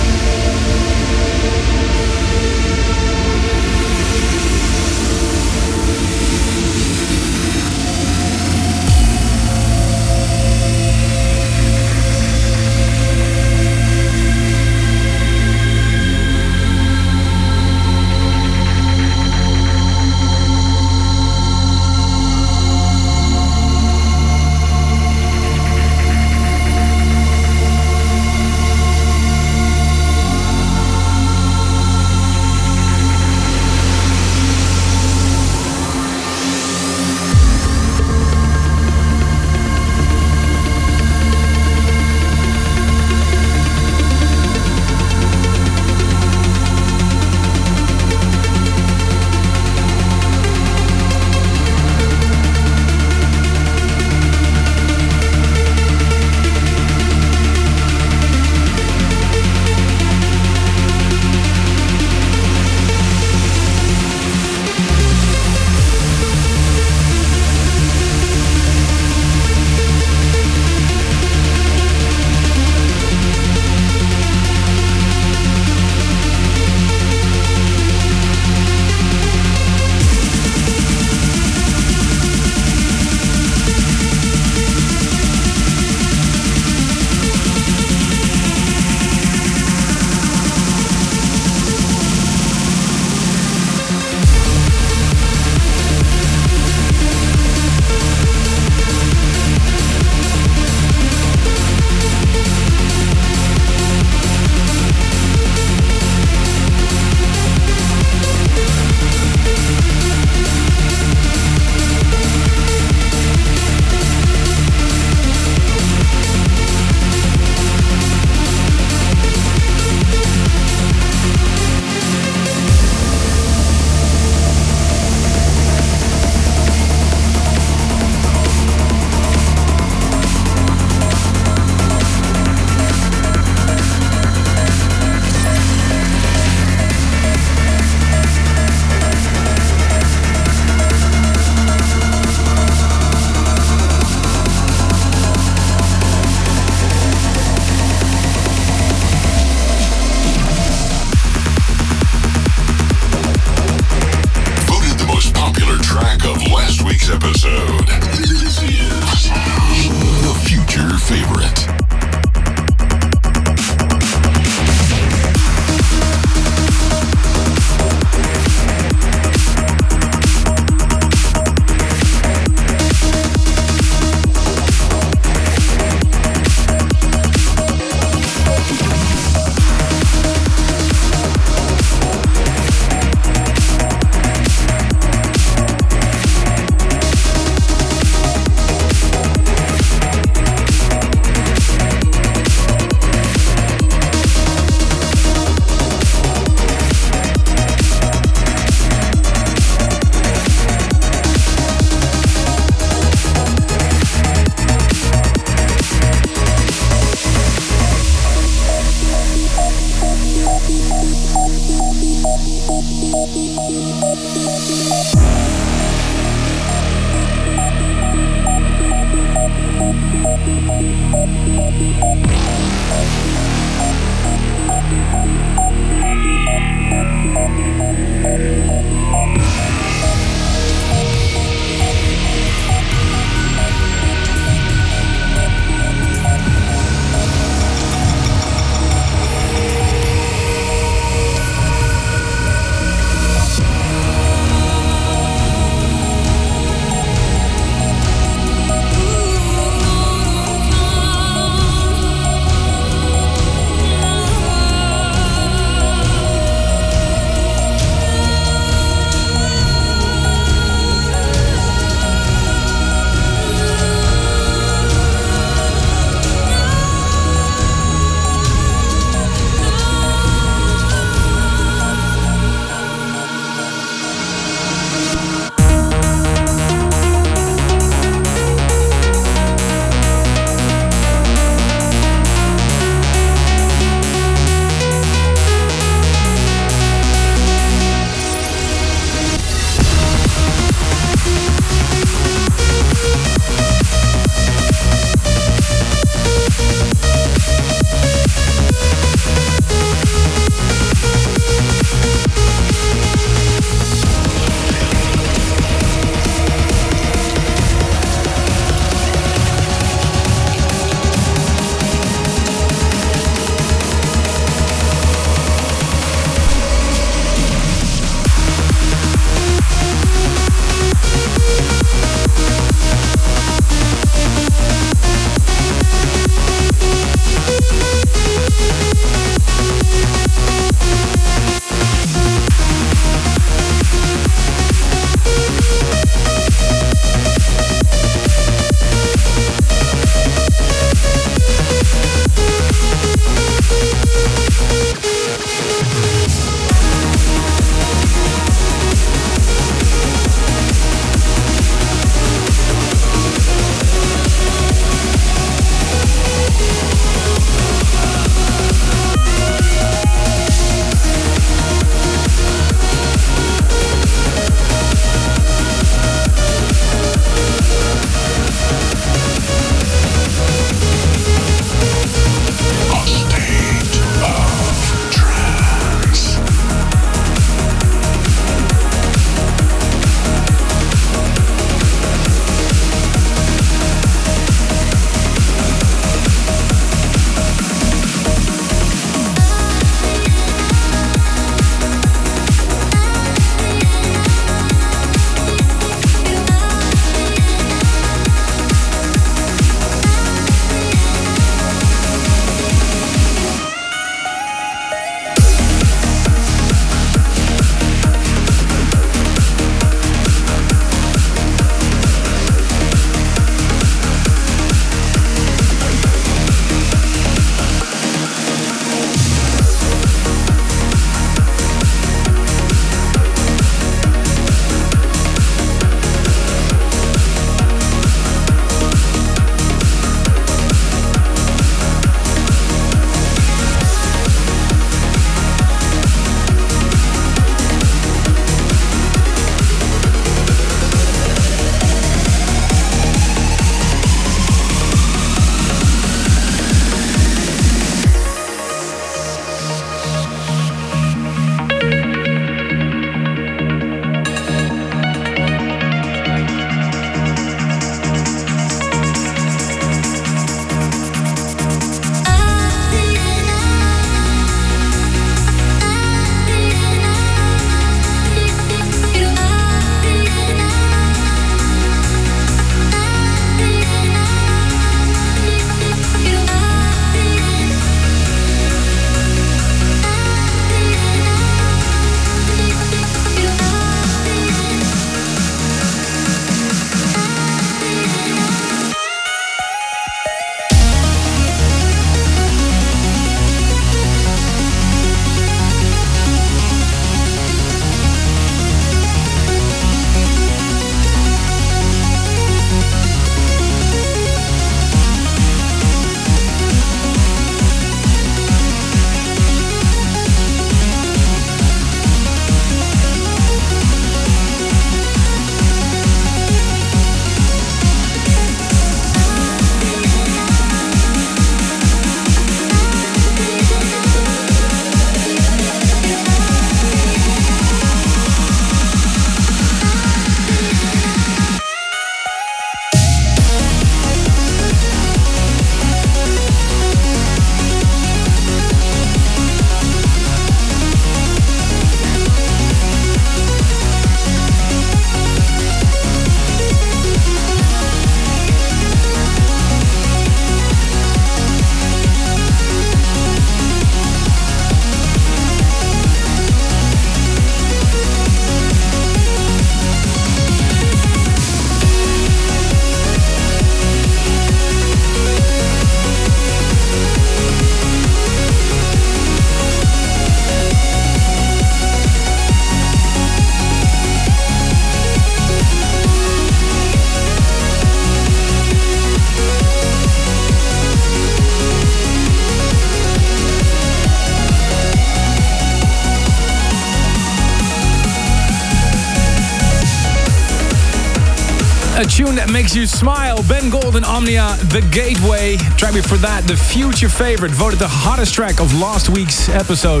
C: A tune that makes you smile. Ben Gold and Omnia, The Gateway. Track before that, the future favorite, voted the hottest track of last week's episode.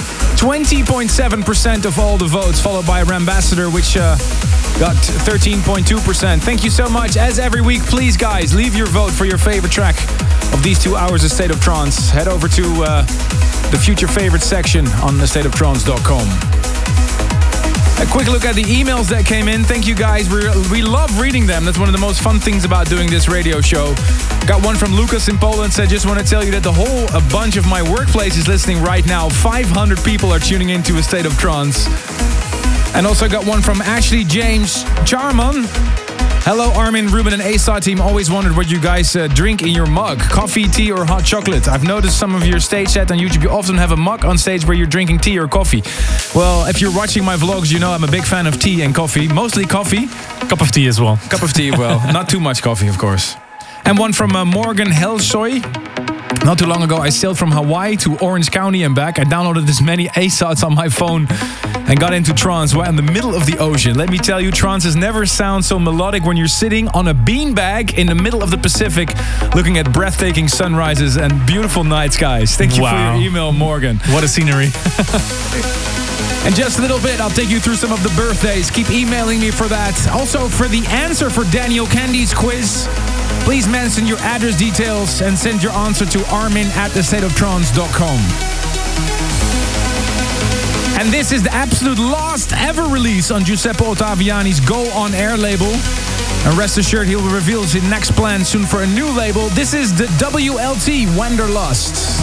C: 20.7% of all the votes, followed by Rambassador, which got 13.2%. Thank you so much. As every week, please, guys, leave your vote for your favorite track of these 2 hours of State of Trance. Head over to the future favorite section on thestateoftrance.com. A quick look at the emails that came in. Thank you guys. We love reading them. That's one of the most fun things about doing this radio show. Got one from Lucas in Poland. Said, just want to tell you that a bunch of my workplace is listening right now. 500 people are tuning into A State of Trance. And also got one from Ashley James Charman. Hello, Armin, Ruben, and A-Star team. Always wondered what you guys drink in your mug. Coffee, tea, or hot chocolate. I've noticed some of your stage set on YouTube. You often have a mug on stage where you're drinking tea or coffee. Well, if you're watching my vlogs, you know I'm a big fan of tea and coffee. Mostly coffee.
G: Cup of tea as well.
C: Cup of tea, well, not too much coffee, of course. And one from Morgan Helsoy. Not too long ago, I sailed from Hawaii to Orange County and back. I downloaded as many ASOTs on my phone and got into trance while in the middle of the ocean. Let me tell you, trance has never sounded so melodic when you're sitting on a beanbag in the middle of the Pacific, looking at breathtaking sunrises and beautiful night skies. Thank you for your email, Morgan.
G: What a scenery.
C: In just a little bit, I'll take you through some of the birthdays. Keep emailing me for that. Also, for the answer for Daniel Candy's quiz, please mention your address details and send your answer to armin@thestateoftrance.com. And this is the absolute last ever release on Giuseppe Ottaviani's Go On Air label. And rest assured, he will reveal his next plan soon for a new label. This is the WLT Wanderlust.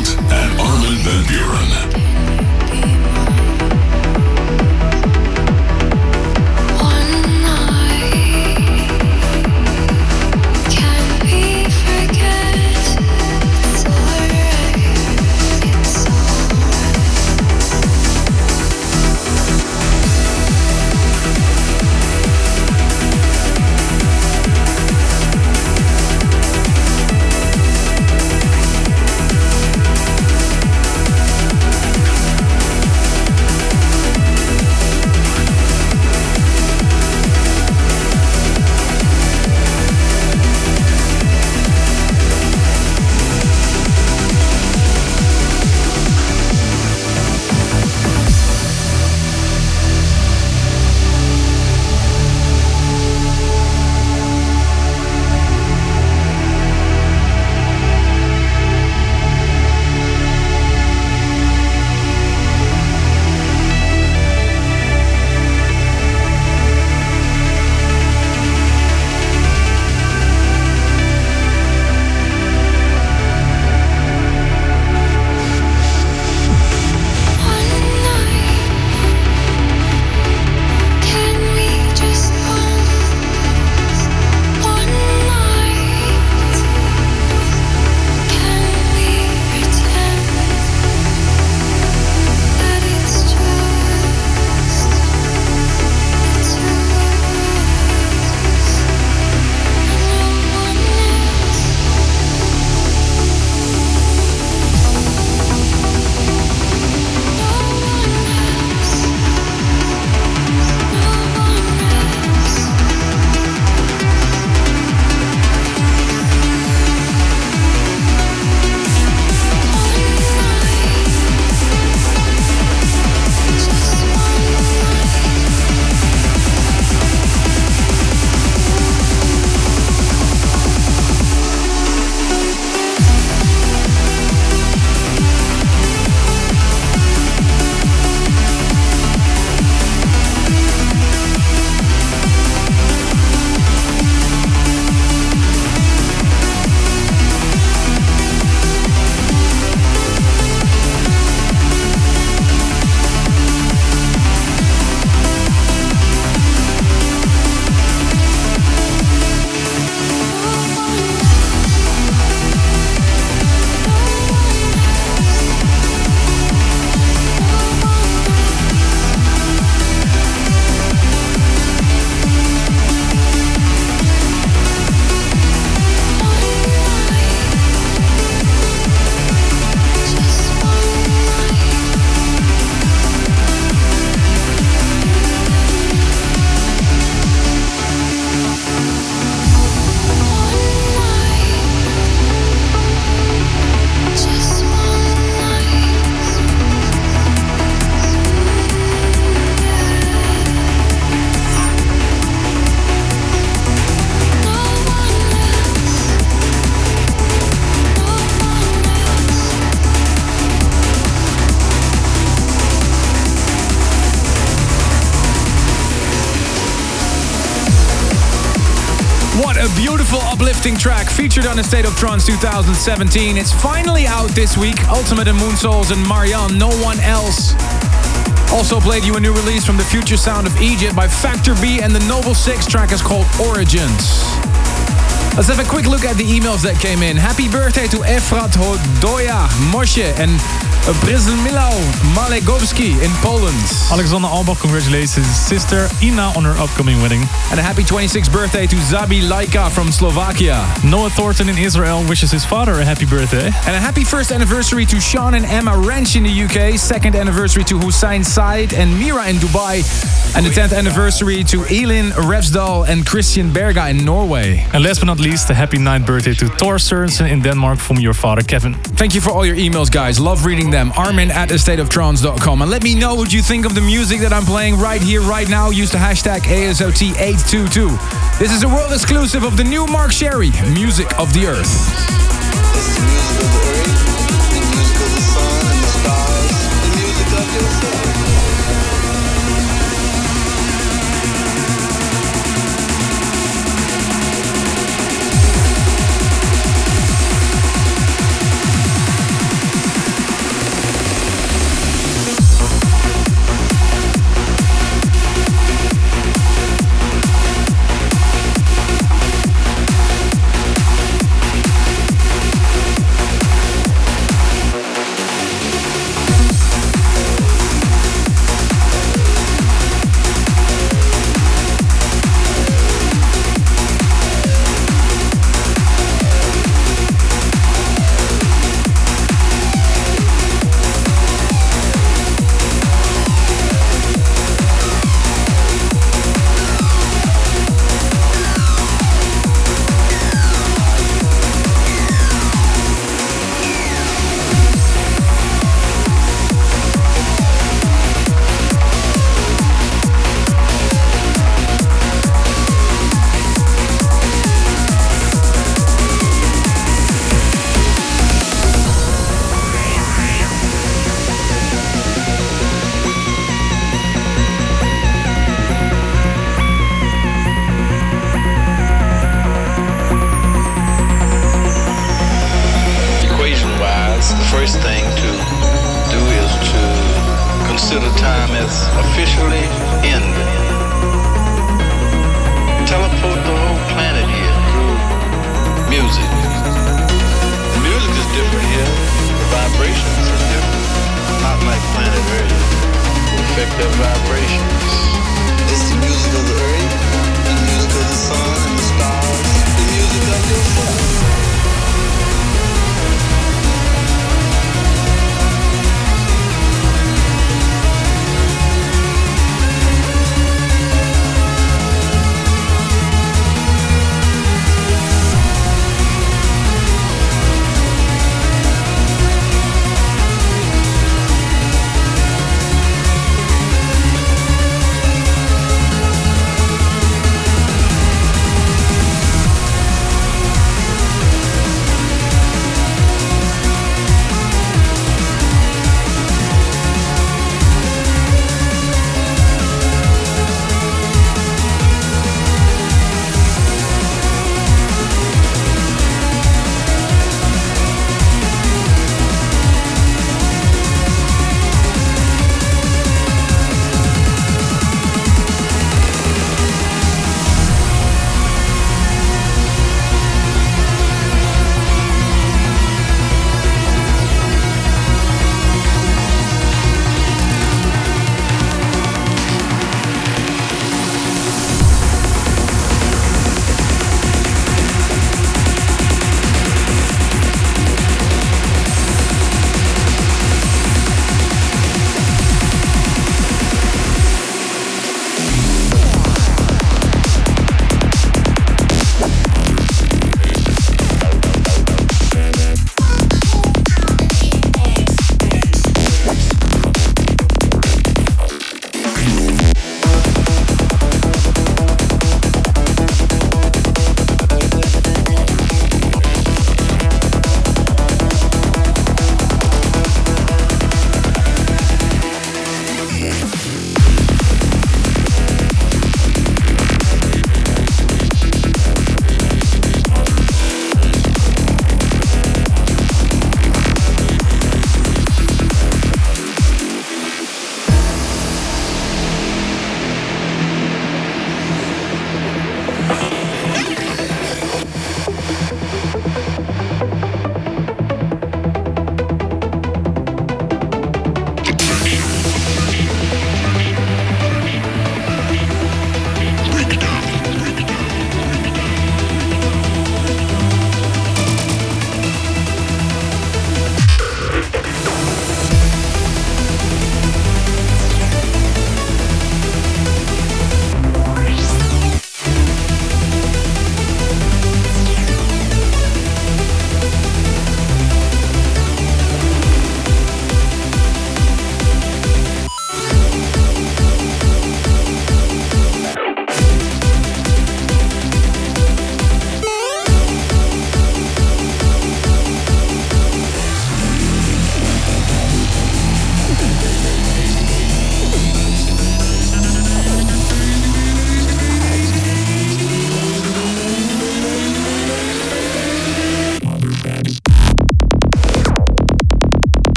E: Sound and Armin van Buuren.
C: Beautiful, uplifting track featured on A State of Trance 2017. It's finally out this week. Ultimate and Moonsouls and Marianne, No One Else. Also played you a new release from the future sound of Egypt by Factor B, and the Noble Six track is called Origins. Let's have a quick look at the emails that came in. Happy birthday to Efrat Hodoya, Moshe, and Bryzmilau Malegowski in Poland.
G: Alexander Albach congratulates his sister Ina on her upcoming wedding.
C: And a happy 26th birthday to Zabi Laika from Slovakia.
G: Noah Thornton in Israel wishes his father a happy birthday.
C: And a happy first anniversary to Sean and Emma Wrench in the UK. Second anniversary to Hussein Said and Mira in Dubai. And the 10th anniversary to Elin Refsdal and Christian Berga in Norway.
G: And last but not least, a happy 9th birthday to Thor Sørensen in Denmark from your father Kevin.
C: Thank you for all your emails, guys. Love reading them. Armin@astateoftrance.com. And let me know what you think of the music that I'm playing right here, right now. Use the hashtag ASOT822. This is a world exclusive of the new Mark Sherry, Music of the Earth.
M: It's the music of the earth, the music of the sun and the stars, the music of yourself. consider time as officially ended. Teleport the whole planet here through music. The music is different here. The vibrations are different. Not like planet Earth. We affect their vibrations. It's the music of the earth, the music of the sun and the stars, the music of yourself.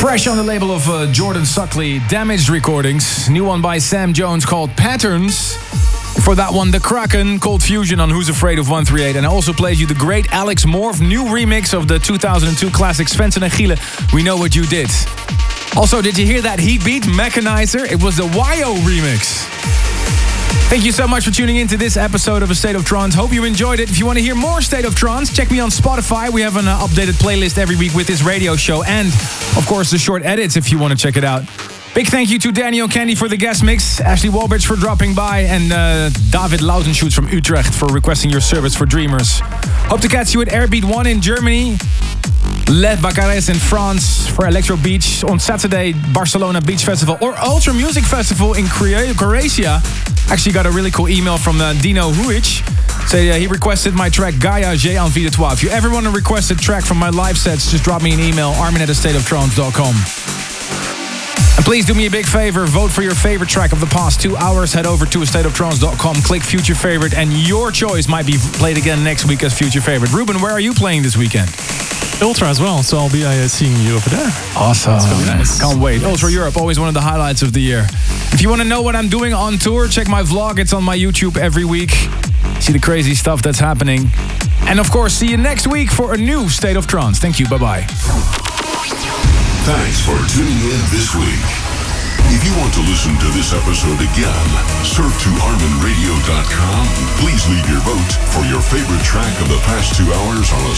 C: Fresh on the label of Jordan Suckley, Damaged Recordings. New one by Sam Jones called Patterns. For that one, The Kraken, Cold Fusion on Who's Afraid of 138. And I also played you the great Alex Morph new remix of the 2002 classic Svensson and Giele, We Know What You Did. Also, did you hear that heat beat, Mechanizer? It was the YO remix. Thank you so much for tuning in to this episode of A State of Trance. Hope you enjoyed it. If you want to hear more State of Trance, check me on Spotify. We have an updated playlist every week with this radio show. And, of course, the short edits if you want to check it out. Big thank you to Daniel Candy for the guest mix, Ashley Walbridge for dropping by, and David Lautenschutz from Utrecht for requesting your service for Dreamers. Hope to catch you at Airbeat 1 in Germany, Les Bacares in France for Electro Beach, on Saturday Barcelona Beach Festival or Ultra Music Festival in Croatia. Actually got a really cool email from Dino Huic. He requested my track Gaia J'ai Envie de Toi. If you ever want to request a track from my live sets, just drop me an email, armin@astateoftrance.com. And please do me a big favor, vote for your favorite track of the past 2 hours. Head over to astateoftrance.com, click Future Favorite, and your choice might be played again next week as Future Favorite. Ruben, where are you playing this weekend?
G: Ultra as well, so I'll be seeing you over there.
C: Awesome.
G: That's gonna be nice.
C: Can't wait. Ultra Europe, always one of the highlights of the year. If you want to know what I'm doing on tour, check my vlog. It's on my YouTube every week. See the crazy stuff that's happening. And of course, see you next week for a new State of Trance. Thank you. Bye-bye.
E: Thanks for tuning in this week. If you want to listen to this episode again, surf to ArminRadio.com. Please leave your vote for your favorite track of the past 2 hours on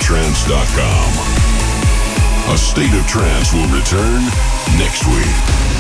E: astateoftrance.com. A State of Trance will return next week.